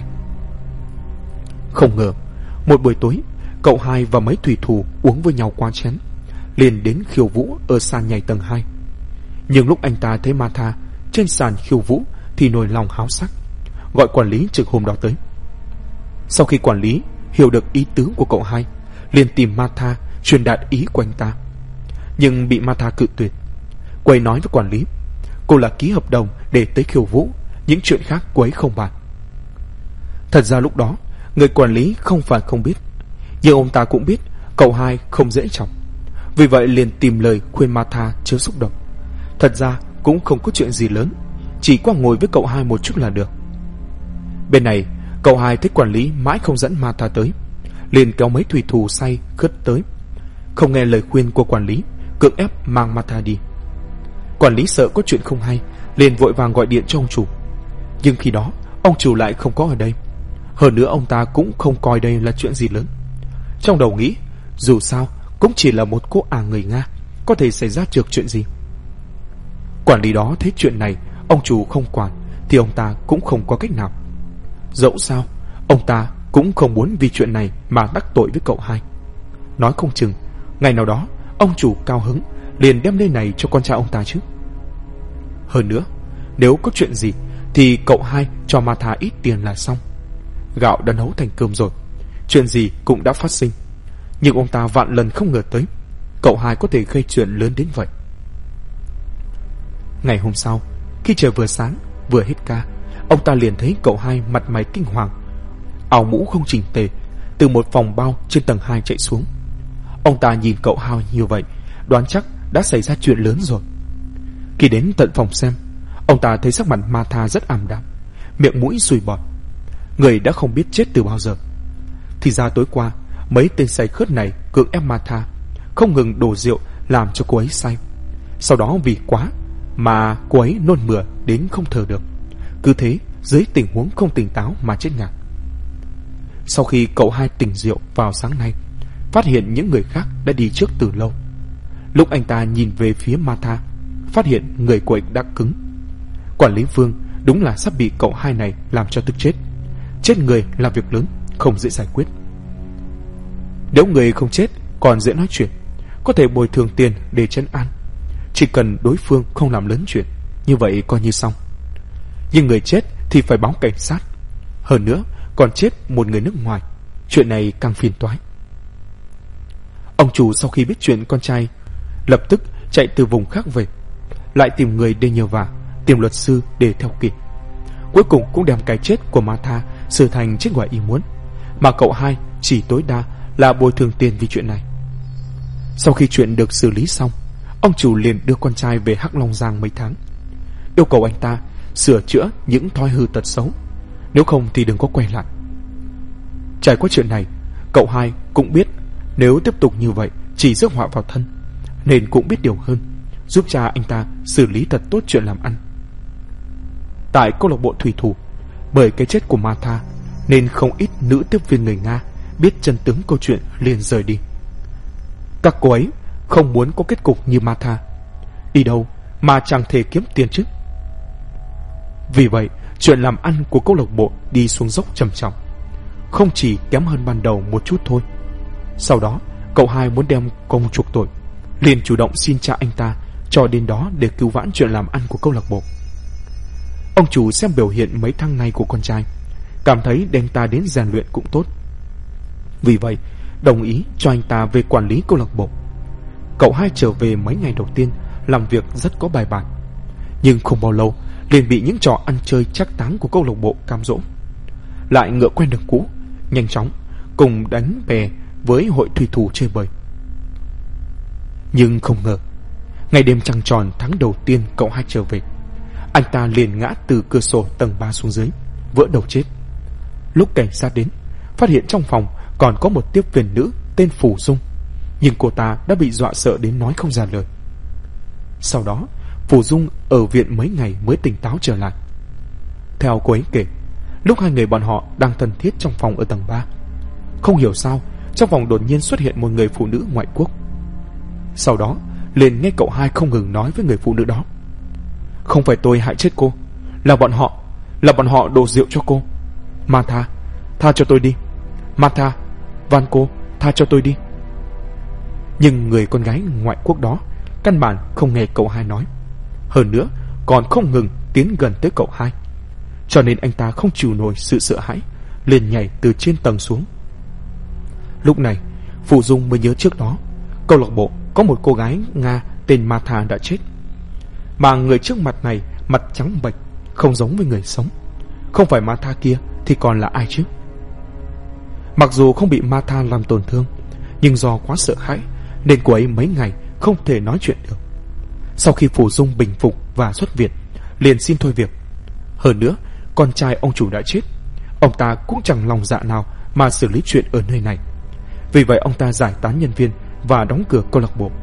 Không ngờ một buổi tối, cậu hai và mấy thủy thủ uống với nhau quá chén, liền đến khiêu vũ ở sàn nhảy tầng 2. Nhưng lúc anh ta thấy Martha trên sàn khiêu vũ thì nổi lòng háo sắc, gọi quản lý trực hôm đó tới. Sau khi quản lý hiểu được ý tứ của cậu hai, liền tìm Martha truyền đạt ý của anh ta, nhưng bị Martha cự tuyệt. Quay nói với quản lý, cô là ký hợp đồng để tới khiêu vũ, những chuyện khác cô ấy không bàn. Thật ra lúc đó người quản lý không phải không biết, nhưng ông ta cũng biết cậu hai không dễ chọc, vì vậy liền tìm lời khuyên Martha chớ xúc động. Thật ra cũng không có chuyện gì lớn, chỉ qua ngồi với cậu hai một chút là được. Bên này, cậu hai thấy quản lý mãi không dẫn Martha tới, liền kéo mấy thủy thủ say khất tới, không nghe lời khuyên của quản lý, cưỡng ép mang Martha đi. Quản lý sợ có chuyện không hay, liền vội vàng gọi điện cho ông chủ. Nhưng khi đó ông chủ lại không có ở đây. Hơn nữa ông ta cũng không coi đây là chuyện gì lớn. Trong đầu nghĩ, dù sao cũng chỉ là một cô người Nga, có thể xảy ra được chuyện gì. Quản lý đó thấy chuyện này ông chủ không quản, thì ông ta cũng không có cách nào. Dẫu sao ông ta cũng không muốn vì chuyện này mà đắc tội với cậu hai. Nói không chừng ngày nào đó ông chủ cao hứng liền đem nơi này cho con trai ông ta chứ. Hơn nữa, nếu có chuyện gì thì cậu hai cho Martha ít tiền là xong. Gạo đã nấu thành cơm rồi, chuyện gì cũng đã phát sinh. Nhưng ông ta vạn lần không ngờ tới cậu hai có thể gây chuyện lớn đến vậy. Ngày hôm sau, khi trời vừa sáng vừa hết ca, ông ta liền thấy cậu hai mặt mày kinh hoàng, áo mũ không chỉnh tề, từ một phòng bao trên tầng 2 chạy xuống. Ông ta nhìn cậu hai như vậy, đoán chắc đã xảy ra chuyện lớn rồi. Khi đến tận phòng xem, ông ta thấy sắc mặt Martha rất ảm đạm, miệng mũi sùi bọt, người đã không biết chết từ bao giờ. Thì ra tối qua mấy tên say khướt này cưỡng ép Martha, không ngừng đổ rượu làm cho cô ấy say. Sau đó vì quá mà cô ấy nôn mửa đến không thở được, cứ thế dưới tình huống không tỉnh táo mà chết ngạt. Sau khi cậu hai tỉnh rượu vào sáng nay, phát hiện những người khác đã đi trước từ lâu. Lúc anh ta nhìn về phía Martha, phát hiện người của anh đã cứng. Quản lý Vương đúng là sắp bị cậu hai này làm cho tức chết. Chết người là việc lớn, không dễ giải quyết. Nếu người không chết còn dễ nói chuyện, có thể bồi thường tiền để trấn an. Chỉ cần đối phương không làm lớn chuyện, như vậy coi như xong. Nhưng người chết thì phải báo cảnh sát, hơn nữa còn chết một người nước ngoài, chuyện này càng phiền toái. Ông chủ sau khi biết chuyện con trai, lập tức chạy từ vùng khác về, lại tìm người để nhờ vả, tìm luật sư để theo kịp. Cuối cùng cũng đem cái chết của Martha xử thành chết ngoài ý muốn, mà cậu hai chỉ tối đa là bồi thường tiền vì chuyện này. Sau khi chuyện được xử lý xong, ông chủ liền đưa con trai về Hắc Long Giang mấy tháng, yêu cầu anh ta sửa chữa những thói hư tật xấu, nếu không thì đừng có quay lại. Trải qua chuyện này, cậu hai cũng biết nếu tiếp tục như vậy chỉ rước họa vào thân, nên cũng biết điều hơn, giúp cha anh ta xử lý thật tốt chuyện làm ăn. Tại câu lạc bộ thủy thủ, bởi cái chết của Martha nên không ít nữ tiếp viên người Nga biết chân tướng câu chuyện liền rời đi. Các cô ấy không muốn có kết cục như Martha, đi đâu mà chẳng thể kiếm tiền chứ. Vì vậy, chuyện làm ăn của câu lạc bộ đi xuống dốc trầm trọng, không chỉ kém hơn ban đầu một chút thôi. Sau đó, cậu hai muốn đem công chuộc tội, liền chủ động xin cha anh ta cho đến đó để cứu vãn chuyện làm ăn của câu lạc bộ. Ông chủ xem biểu hiện mấy tháng nay của con trai, cảm thấy đem ta đến rèn luyện cũng tốt. Vì vậy, đồng ý cho anh ta về quản lý câu lạc bộ. Cậu hai trở về mấy ngày đầu tiên làm việc rất có bài bản, nhưng không bao lâu liền bị những trò ăn chơi trác táng của câu lạc bộ cám dỗ. Lại ngựa quen đường cũ, nhanh chóng cùng đánh bè với hội thủy thủ chơi bời. Nhưng không ngờ, ngày đêm trăng tròn tháng đầu tiên cậu hai trở về, anh ta liền ngã từ cửa sổ tầng 3 xuống dưới, vỡ đầu chết. Lúc cảnh sát đến, phát hiện trong phòng còn có một tiếp viên nữ tên Phù Dung, nhưng cô ta đã bị dọa sợ đến nói không ra lời. Sau đó, Phù Dung ở viện mấy ngày mới tỉnh táo trở lại. Theo cô ấy kể, lúc hai người bọn họ đang thân thiết trong phòng ở tầng 3, không hiểu sao trong phòng đột nhiên xuất hiện một người phụ nữ ngoại quốc. Sau đó liền nghe cậu hai không ngừng nói với người phụ nữ đó: "Không phải tôi hại chết cô, là bọn họ đổ rượu cho cô. Martha, tha cho tôi đi. Martha, van cô, tha cho tôi đi." Nhưng người con gái ngoại quốc đó căn bản không nghe cậu hai nói, hơn nữa còn không ngừng tiến gần tới cậu hai, cho nên anh ta không chịu nổi sự sợ hãi, liền nhảy từ trên tầng xuống. Lúc này, Phù Dung mới nhớ trước đó câu lạc bộ có một cô gái Nga tên Martha đã chết, mà người trước mặt này mặt trắng bệch, không giống với người sống. Không phải Martha kia thì còn là ai chứ? Mặc dù không bị Martha làm tổn thương, nhưng do quá sợ hãi nên cô ấy mấy ngày không thể nói chuyện được. Sau khi Phù Dung bình phục và xuất viện, liền xin thôi việc. Hơn nữa, con trai ông chủ đã chết, ông ta cũng chẳng lòng dạ nào mà xử lý chuyện ở nơi này. Vì vậy ông ta giải tán nhân viên và đóng cửa câu lạc bộ.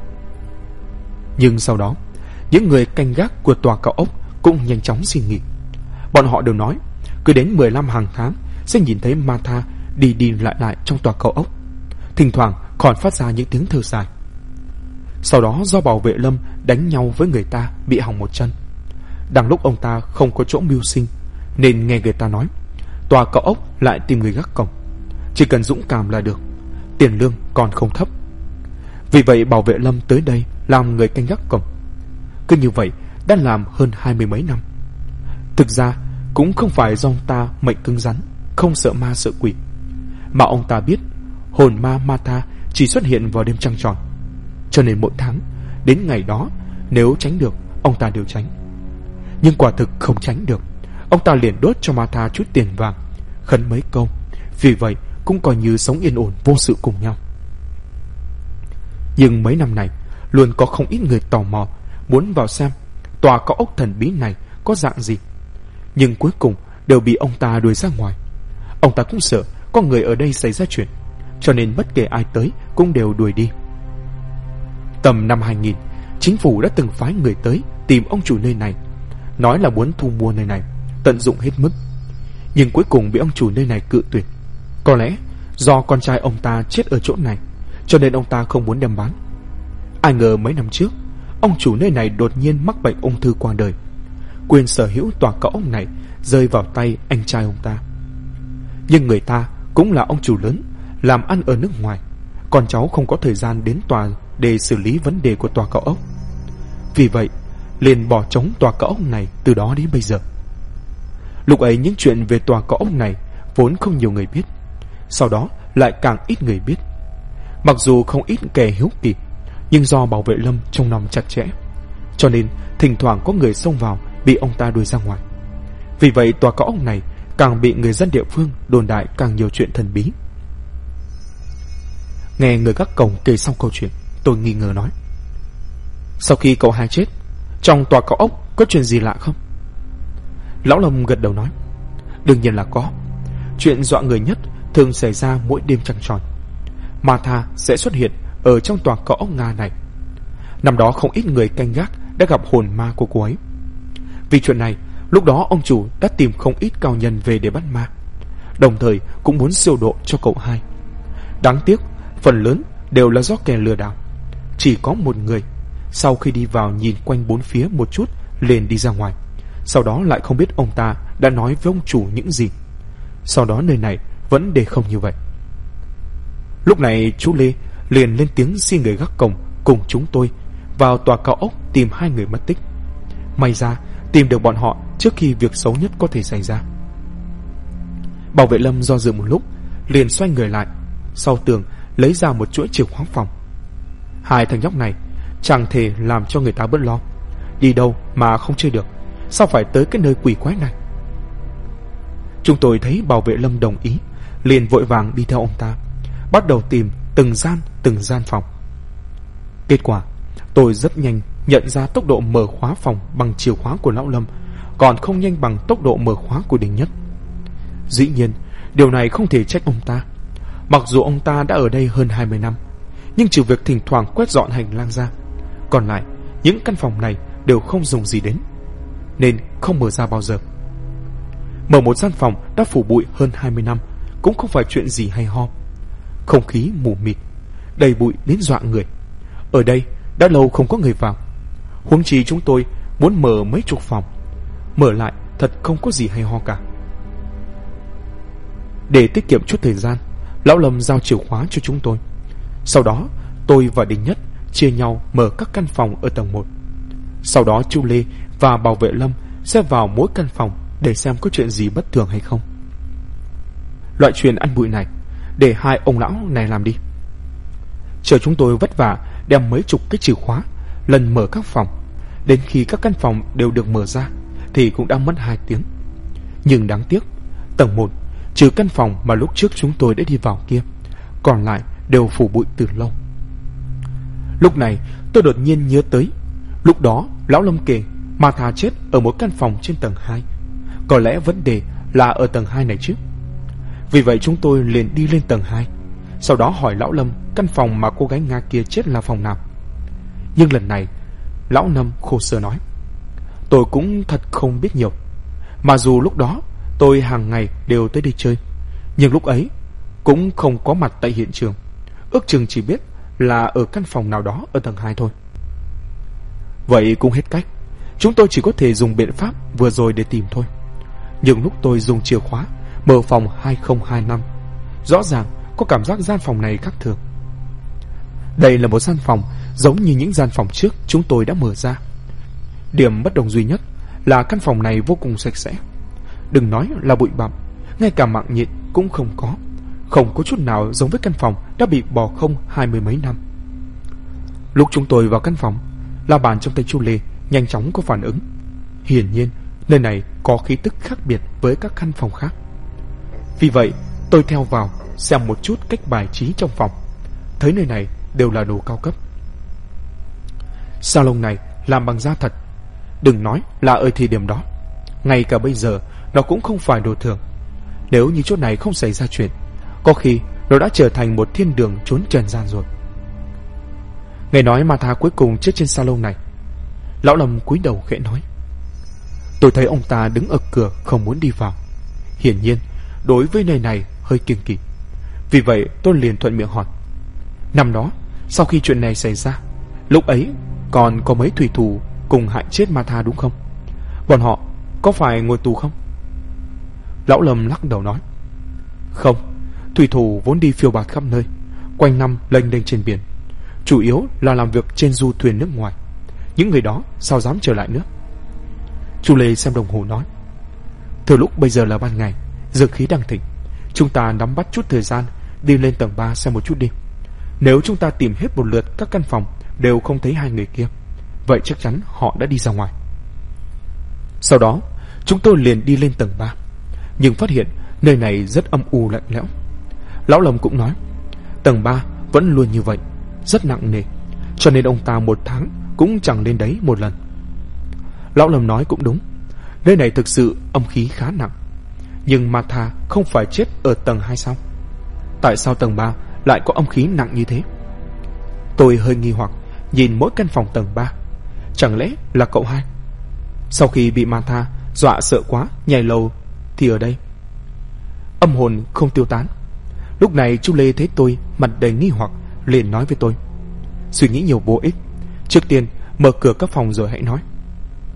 Nhưng sau đó, những người canh gác của tòa cao ốc cũng nhanh chóng xin nghỉ. Bọn họ đều nói cứ đến 15 hàng tháng sẽ nhìn thấy Martha đi đi lại lại trong tòa cao ốc, thỉnh thoảng còn phát ra những tiếng thở dài. Sau đó do bảo vệ Lâm đánh nhau với người ta bị hỏng một chân. Đang lúc ông ta không có chỗ mưu sinh, nên nghe người ta nói tòa cao ốc lại tìm người gác cổng, chỉ cần dũng cảm là được, tiền lương còn không thấp. Vì vậy bảo vệ Lâm tới đây làm người canh gác cổng. Cứ như vậy đã làm hơn 20 mấy năm. Thực ra cũng không phải do ông ta mệnh cứng rắn, không sợ ma sợ quỷ, mà ông ta biết hồn ma Martha chỉ xuất hiện vào đêm trăng tròn, cho nên mỗi tháng đến ngày đó nếu tránh được ông ta đều tránh. Nhưng quả thực không tránh được, ông ta liền đốt cho Martha chút tiền vàng, khấn mấy câu. Vì vậy cũng coi như sống yên ổn vô sự cùng nhau. Nhưng mấy năm này luôn có không ít người tò mò muốn vào xem tòa cao ốc thần bí này có dạng gì, nhưng cuối cùng đều bị ông ta đuổi ra ngoài. Ông ta cũng sợ có người ở đây xảy ra chuyện, cho nên bất kể ai tới cũng đều đuổi đi. Tầm năm 2000, chính phủ đã từng phái người tới tìm ông chủ nơi này, nói là muốn thu mua nơi này, tận dụng hết mức. Nhưng cuối cùng bị ông chủ nơi này cự tuyệt. Có lẽ do con trai ông ta chết ở chỗ này, cho nên ông ta không muốn đem bán. Ai ngờ mấy năm trước, ông chủ nơi này đột nhiên mắc bệnh ung thư qua đời. Quyền sở hữu tòa cao ốc này rơi vào tay anh trai ông ta. Nhưng người ta cũng là ông chủ lớn, làm ăn ở nước ngoài, con cháu không có thời gian đến tòa để xử lý vấn đề của tòa cao ốc. Vì vậy liền bỏ trống tòa cao ốc này từ đó đến bây giờ. Lúc ấy những chuyện về tòa cao ốc này vốn không nhiều người biết, sau đó lại càng ít người biết. Mặc dù không ít kẻ hiếu kỳ, nhưng do bảo vệ Lâm trông nom chặt chẽ, cho nên thỉnh thoảng có người xông vào bị ông ta đuổi ra ngoài. Vì vậy tòa cao ốc này càng bị người dân địa phương đồn đại càng nhiều chuyện thần bí. Nghe người gác cổng kể xong câu chuyện, tôi nghi ngờ nói: "Sau khi cậu hai chết, trong tòa cao ốc có chuyện gì lạ không?" Lão Lâm gật đầu nói: "Đương nhiên là có. Chuyện dọa người nhất thường xảy ra mỗi đêm trăng tròn. Martha sẽ xuất hiện ở trong tòa cao ốc Nga này. Năm đó không ít người canh gác đã gặp hồn ma của cô ấy. Vì chuyện này, lúc đó ông chủ đã tìm không ít cao nhân về để bắt ma, đồng thời cũng muốn siêu độ cho cậu hai. Đáng tiếc phần lớn đều là do kẻ lừa đảo. Chỉ có một người sau khi đi vào nhìn quanh bốn phía một chút liền đi ra ngoài, Sau đó lại không biết ông ta đã nói với ông chủ những gì. Sau đó nơi này vẫn để không như vậy. Lúc này chú Lê liền lên tiếng xin người gác cổng cùng chúng tôi vào tòa cao ốc tìm 2 người mất tích. May ra tìm được bọn họ trước khi việc xấu nhất có thể xảy ra. Bảo vệ Lâm do dự một lúc, liền xoay người lại, sau tường lấy ra một chuỗi chìa khóa phòng. 2 thằng nhóc này chẳng thể làm cho người ta bớt lo. Đi đâu mà không chơi được, sao phải tới cái nơi quỷ quái này? Chúng tôi thấy bảo vệ Lâm đồng ý, liền vội vàng đi theo ông ta, bắt đầu tìm từng gian phòng. Kết quả, tôi rất nhanh nhận ra tốc độ mở khóa phòng bằng chìa khóa của lão Lâm còn không nhanh bằng tốc độ mở khóa của Đình Nhất. Dĩ nhiên, điều này không thể trách ông ta. Mặc dù ông ta đã ở đây hơn 20 năm, nhưng trừ việc thỉnh thoảng quét dọn hành lang ra, còn lại những căn phòng này đều không dùng gì đến, nên không mở ra bao giờ. Mở một gian phòng đã phủ bụi hơn 20 năm cũng không phải chuyện gì hay ho. Không khí mù mịt, đầy bụi đến dọa người. Ở đây đã lâu không có người vào. Huống chi chúng tôi muốn mở mấy chục phòng, mở lại thật không có gì hay ho cả. Để tiết kiệm chút thời gian, lão Lâm giao chìa khóa cho chúng tôi. Sau đó tôi và Đình Nhất chia nhau mở các căn phòng ở tầng 1. Sau đó chú Lê và bảo vệ Lâm sẽ vào mỗi căn phòng để xem có chuyện gì bất thường hay không. Loại chuyện ăn bụi này để 2 ông lão này làm đi. Chờ chúng tôi vất vả đem mấy chục cái chìa khóa lần mở các phòng, đến khi các căn phòng đều được mở ra thì cũng đã mất 2 tiếng. Nhưng đáng tiếc, tầng 1 trừ căn phòng mà lúc trước chúng tôi đã đi vào kia, còn lại đều phủ bụi từ lâu. Lúc này tôi đột nhiên nhớ tới, lúc đó lão Lâm kể Ma Tha chết ở một căn phòng trên tầng 2. Có lẽ vấn đề là ở tầng 2 này chứ. Vì vậy chúng tôi liền đi lên tầng 2, sau đó hỏi lão Lâm căn phòng mà cô gái Nga kia chết là phòng nào. Nhưng lần này lão Lâm khô sở nói: tôi cũng thật không biết nhiều. Mà dù lúc đó tôi hàng ngày đều tới đây chơi, nhưng lúc ấy cũng không có mặt tại hiện trường. Ước chừng chỉ biết là ở căn phòng nào đó ở tầng 2 thôi. Vậy cũng hết cách, chúng tôi chỉ có thể dùng biện pháp vừa rồi để tìm thôi. Nhưng lúc tôi dùng chìa khóa mở phòng 2025, rõ ràng có cảm giác gian phòng này khác thường. Đây là một gian phòng giống như những gian phòng trước chúng tôi đã mở ra. Điểm bất đồng duy nhất là căn phòng này vô cùng sạch sẽ. Đừng nói là bụi bặm, ngay cả mạng nhện cũng không có chút nào giống với căn phòng đã bị bỏ không 20 mấy năm. Lúc chúng tôi vào căn phòng, la bàn trong tay chú Lê nhanh chóng có phản ứng. Hiển nhiên nơi này có khí tức khác biệt với các căn phòng khác. Vì vậy tôi theo vào xem một chút cách bài trí trong phòng, thấy nơi này đều là đồ cao cấp. Salon này làm bằng da thật. Đừng nói là ở thời điểm đó, ngay cả bây giờ nó cũng không phải đồ thường. Nếu như chỗ này không xảy ra chuyện, có khi nó đã trở thành một thiên đường trốn trần gian rồi. Nghe nói Ma Tha cuối cùng chết trên salon này. Lão Lâm cúi đầu khẽ nói: tôi thấy ông ta đứng ở cửa không muốn đi vào. Hiển nhiên đối với nơi này hơi kiêng kỵ. Vì vậy tôi liền thuận miệng hỏi: năm đó sau khi chuyện này xảy ra, lúc ấy còn có mấy thủy thủ cùng hại chết Ma Tha đúng không? Bọn họ có phải ngồi tù không? Lão Lâm lắc đầu nói: không, thủy thủ vốn đi phiêu bạt khắp nơi, quanh năm lênh đênh trên biển, chủ yếu là làm việc trên du thuyền nước ngoài. Những người đó sao dám trở lại nữa? Chú Lê xem đồng hồ nói: thừa lúc bây giờ là ban ngày, dược khí đang thịnh, chúng ta nắm bắt chút thời gian đi lên tầng 3 xem một chút đi. Nếu chúng ta tìm hết một lượt các căn phòng đều không thấy 2 người kia, vậy chắc chắn họ đã đi ra ngoài. Sau đó chúng tôi liền đi lên tầng 3, nhưng phát hiện nơi này rất âm u lạnh lẽo. Lão Lâm cũng nói tầng 3 vẫn luôn như vậy, rất nặng nề, cho nên ông ta 1 tháng cũng chẳng lên đấy một lần. Lão Lâm nói cũng đúng, nơi này thực sự âm khí khá nặng. Nhưng Ma Tha không phải chết ở tầng 2 sao? Tại sao tầng 3 lại có âm khí nặng như thế? Tôi hơi nghi hoặc nhìn mỗi căn phòng tầng 3. Chẳng lẽ là cậu hai sau khi bị Ma Tha dọa sợ quá nhảy lầu thì ở đây? Âm hồn không tiêu tán. Lúc này chú Lê thấy tôi mặt đầy nghi hoặc, liền nói với tôi: suy nghĩ nhiều vô ích, trước tiên mở cửa các phòng rồi hãy nói.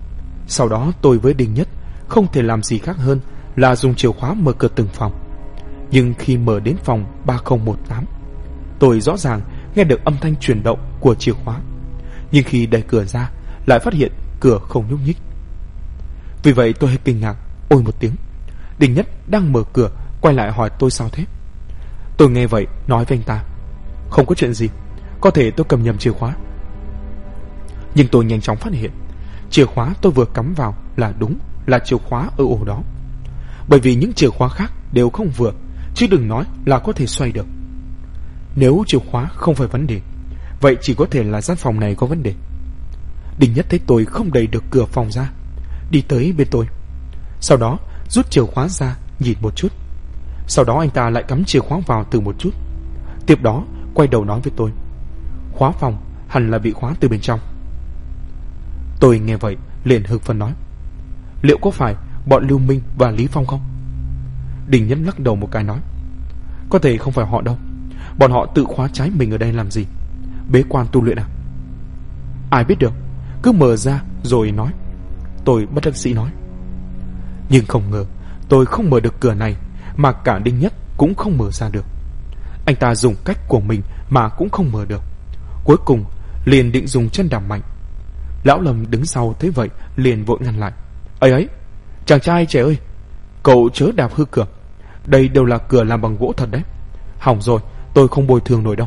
Sau đó tôi với Đinh Nhất không thể làm gì khác hơn là dùng chìa khóa mở cửa từng phòng. Nhưng khi mở đến phòng 3018, tôi rõ ràng nghe được âm thanh chuyển động của chìa khóa. Nhưng khi đẩy cửa ra lại phát hiện cửa không nhúc nhích. Vì vậy tôi hơi kinh ngạc, ôi một tiếng. Đinh Nhất đang mở cửa quay lại hỏi tôi sao thế. Tôi nghe vậy nói với anh ta, không có chuyện gì, có thể tôi cầm nhầm chìa khóa. Nhưng tôi nhanh chóng phát hiện chìa khóa tôi vừa cắm vào là đúng là chìa khóa ở ổ đó. Bởi vì những chìa khóa khác đều không vừa, chứ đừng nói là có thể xoay được. Nếu chìa khóa không phải vấn đề, vậy chỉ có thể là gian phòng này có vấn đề. Đinh Nhất thấy tôi không đẩy được cửa phòng ra, đi tới bên tôi. Sau đó rút chìa khóa ra nhìn một chút. Sau đó anh ta lại cắm chìa khóa vào từ một chút. Tiếp đó quay đầu nói với tôi, khóa phòng hẳn là bị khóa từ bên trong. Tôi nghe vậy liền hưng phấn nói, liệu có phải bọn Lưu Minh và Lý Phong không? Đinh Nhất lắc đầu một cái nói, có thể không phải họ đâu. Bọn họ tự khóa trái mình ở đây làm gì? Bế quan tu luyện à? Ai biết được, cứ mở ra rồi nói. Tôi bất đắc dĩ nói. Nhưng không ngờ tôi không mở được cửa này, mà cả Đinh Nhất cũng không mở ra được. Anh ta dùng cách của mình mà cũng không mở được. Cuối cùng liền định dùng chân đạp mạnh. Lão Lâm đứng sau thấy vậy liền vội ngăn lại. Ấy ấy, chàng trai trẻ ơi, cậu chớ đạp hư cửa. Đây đều là cửa làm bằng gỗ thật đấy. Hỏng rồi, tôi không bồi thường nổi đâu.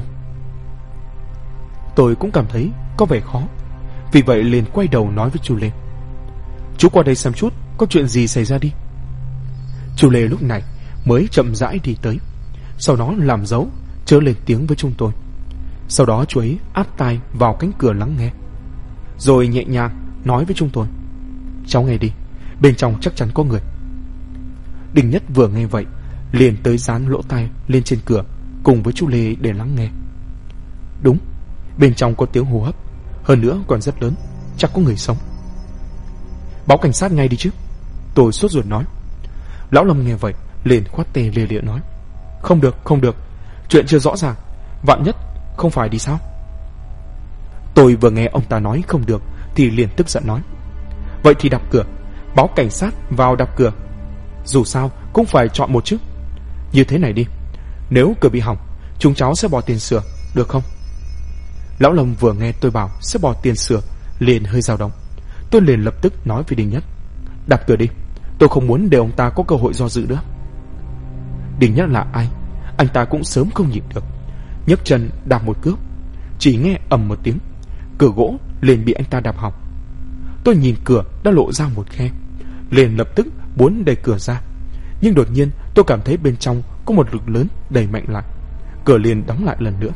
Tôi cũng cảm thấy có vẻ khó, vì vậy liền quay đầu nói với chú Lê, chú qua đây xem chút có chuyện gì xảy ra đi. Chú Lê lúc này mới chậm rãi đi tới, sau đó làm dấu chớ lên tiếng với chúng tôi. Sau đó chú ấy áp tai vào cánh cửa lắng nghe, rồi nhẹ nhàng nói với chúng tôi, cháu nghe đi, bên trong chắc chắn có người. Đinh Nhất vừa nghe vậy liền tới dán lỗ tai lên trên cửa cùng với chú Lê để lắng nghe. Đúng, bên trong có tiếng hô hấp, hơn nữa còn rất lớn, chắc có người sống. Báo cảnh sát ngay đi chứ, tôi sốt ruột nói. Lão Lâm nghe vậy liền khoát tay lìa lịa nói, không được, không được, chuyện chưa rõ ràng, vạn nhất không phải đi sao? Tôi vừa nghe ông ta nói không được thì liền tức giận nói, vậy thì đập cửa, báo cảnh sát vào đập cửa. Dù sao cũng phải chọn một chứ. Như thế này đi, nếu cửa bị hỏng, chúng cháu sẽ bỏ tiền sửa, được không? Lão Lâm vừa nghe tôi bảo sẽ bỏ tiền sửa liền hơi dao động. Tôi liền lập tức nói với Đinh Nhất, đập cửa đi, tôi không muốn để ông ta có cơ hội do dự nữa. Đinh Nhất là ai? Anh ta cũng sớm không nhịn được, nhấc chân đạp một cước. Chỉ nghe ầm một tiếng, cửa gỗ liền bị anh ta đạp hỏng. Tôi nhìn cửa đã lộ ra một khe, liền lập tức muốn đẩy cửa ra. Nhưng đột nhiên tôi cảm thấy bên trong có một lực lớn đẩy mạnh lại, cửa liền đóng lại lần nữa.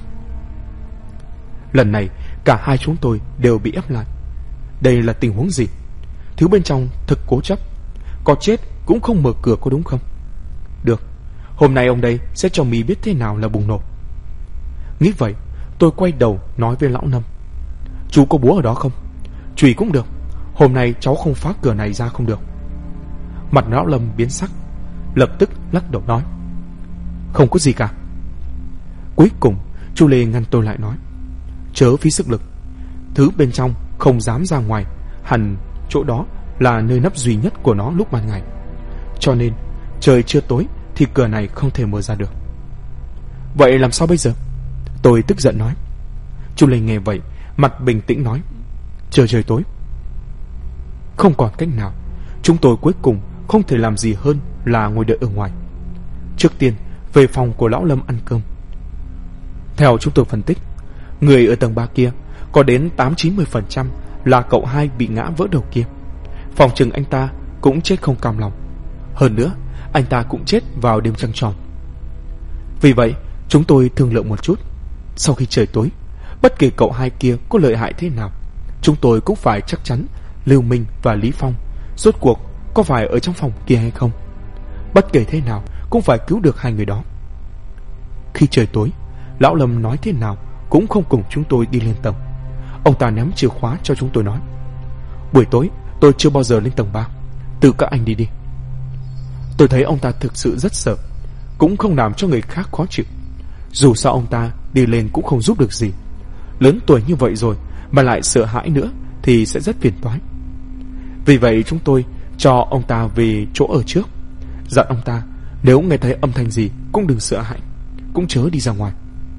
Lần này cả hai chúng tôi đều bị ép lại. Đây là tình huống gì? Thứ bên trong thực cố chấp, có chết cũng không mở cửa, có đúng không? Được, hôm nay ông đây sẽ cho mí biết thế nào là bùng nổ. Nghĩ vậy tôi quay đầu nói với lão Năm, chú có búa ở đó không? Chùy cũng được, hôm nay cháu không phá cửa này ra không được. Mặt lão Lâm biến sắc, lập tức lắc đầu nói, không có gì cả. Cuối cùng chú Lê ngăn tôi lại nói, chớ phí sức lực, thứ bên trong không dám ra ngoài, hẳn chỗ đó là nơi nấp duy nhất của nó lúc ban ngày, cho nên trời chưa tối thì cửa này không thể mở ra được. Vậy làm sao bây giờ? Tôi tức giận nói. Chú Lê nghe vậy mặt bình tĩnh nói, chờ trời tối. Không còn cách nào, chúng tôi cuối cùng không thể làm gì hơn là ngồi đợi ở ngoài. Trước tiên về phòng của lão Lâm ăn cơm. Theo chúng tôi phân tích, người ở tầng 3 kia có đến 80-90% là cậu hai bị ngã vỡ đầu kia. Phòng chừng anh ta cũng chết không cam lòng. Hơn nữa anh ta cũng chết vào đêm trăng tròn. Vì vậy chúng tôi thương lượng một chút, sau khi trời tối, bất kể cậu hai kia có lợi hại thế nào, chúng tôi cũng phải chắc chắn Lưu Minh và Lý Phong rốt cuộc có phải ở trong phòng kia hay không. Bất kể thế nào cũng phải cứu được hai người đó. Khi trời tối, lão Lâm nói thế nào cũng không cùng chúng tôi đi lên tầng. Ông ta ném chìa khóa cho chúng tôi nói, buổi tối tôi chưa bao giờ lên tầng 3, tự các anh đi đi. Tôi thấy ông ta thực sự rất sợ, cũng không làm cho người khác khó chịu. Dù sao ông ta đi lên cũng không giúp được gì, lớn tuổi như vậy rồi mà lại sợ hãi nữa thì sẽ rất phiền toái. Vì vậy chúng tôi cho ông ta về chỗ ở trước, dặn ông ta nếu nghe thấy âm thanh gì cũng đừng sợ hãi, cũng chớ đi ra ngoài.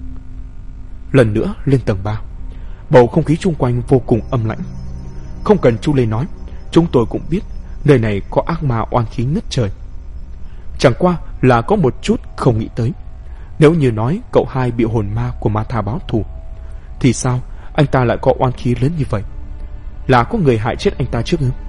Lần nữa lên tầng 3, bầu không khí chung quanh vô cùng âm lãnh. Không cần chú Lê nói, chúng tôi cũng biết nơi này có ác ma oan khí ngất trời. Chẳng qua là có một chút không nghĩ tới, nếu như nói cậu hai bị hồn ma của Ma Tha báo thù, thì sao anh ta lại có oan khí lớn như vậy? Là có người hại chết anh ta trước ư?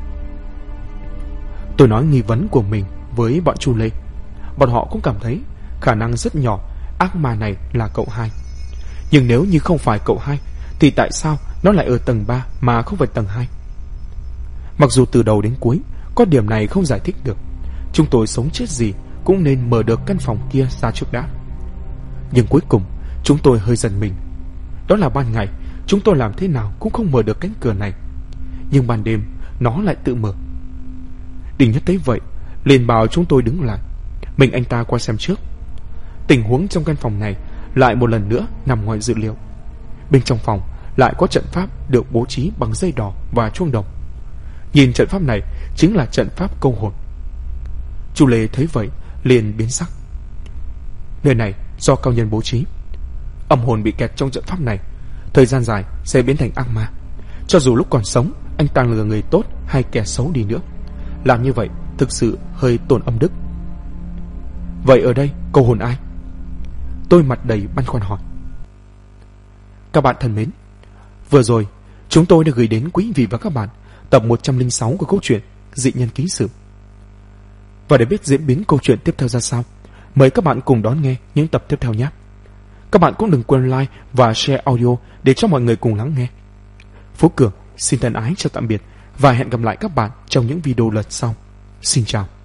Tôi nói nghi vấn của mình với bọn chú Lê. Bọn họ cũng cảm thấy khả năng rất nhỏ ác ma này là cậu hai. Nhưng nếu như không phải cậu hai, thì tại sao nó lại ở tầng 3 mà không phải tầng 2? Mặc dù từ đầu đến cuối có điểm này không giải thích được, chúng tôi sống chết gì cũng nên mở được căn phòng kia ra trước đã. Nhưng cuối cùng chúng tôi hơi giận mình. Đó là ban ngày chúng tôi làm thế nào cũng không mở được cánh cửa này, nhưng ban đêm nó lại tự mở. Đình Nhất thấy vậy liền bảo chúng tôi đứng lại, mình anh ta qua xem trước. Tình huống trong căn phòng này lại một lần nữa nằm ngoài dự liệu. Bên trong phòng lại có trận pháp được bố trí bằng dây đỏ và chuông đồng. Nhìn trận pháp này chính là trận pháp câu hồn. Chu Lê thấy vậy liền biến sắc. Nơi này do cao nhân bố trí, âm hồn bị kẹt trong trận pháp này thời gian dài sẽ biến thành ác ma. Cho dù lúc còn sống anh ta là người tốt hay kẻ xấu đi nữa, làm như vậy thực sự hơi tổn âm đức. Vậy ở đây câu hồn ai? Tôi mặt đầy băn khoăn hỏi. Các bạn thân mến, vừa rồi chúng tôi đã gửi đến quý vị và các bạn tập 106 của câu chuyện Dị Nhân Ký Sự. Và để biết diễn biến câu chuyện tiếp theo ra sao, mời các bạn cùng đón nghe những tập tiếp theo nhé. Các bạn cũng đừng quên like và share audio để cho mọi người cùng lắng nghe. Phú Cường xin thân ái chào tạm biệt và hẹn gặp lại các bạn trong những video lần sau. Xin chào.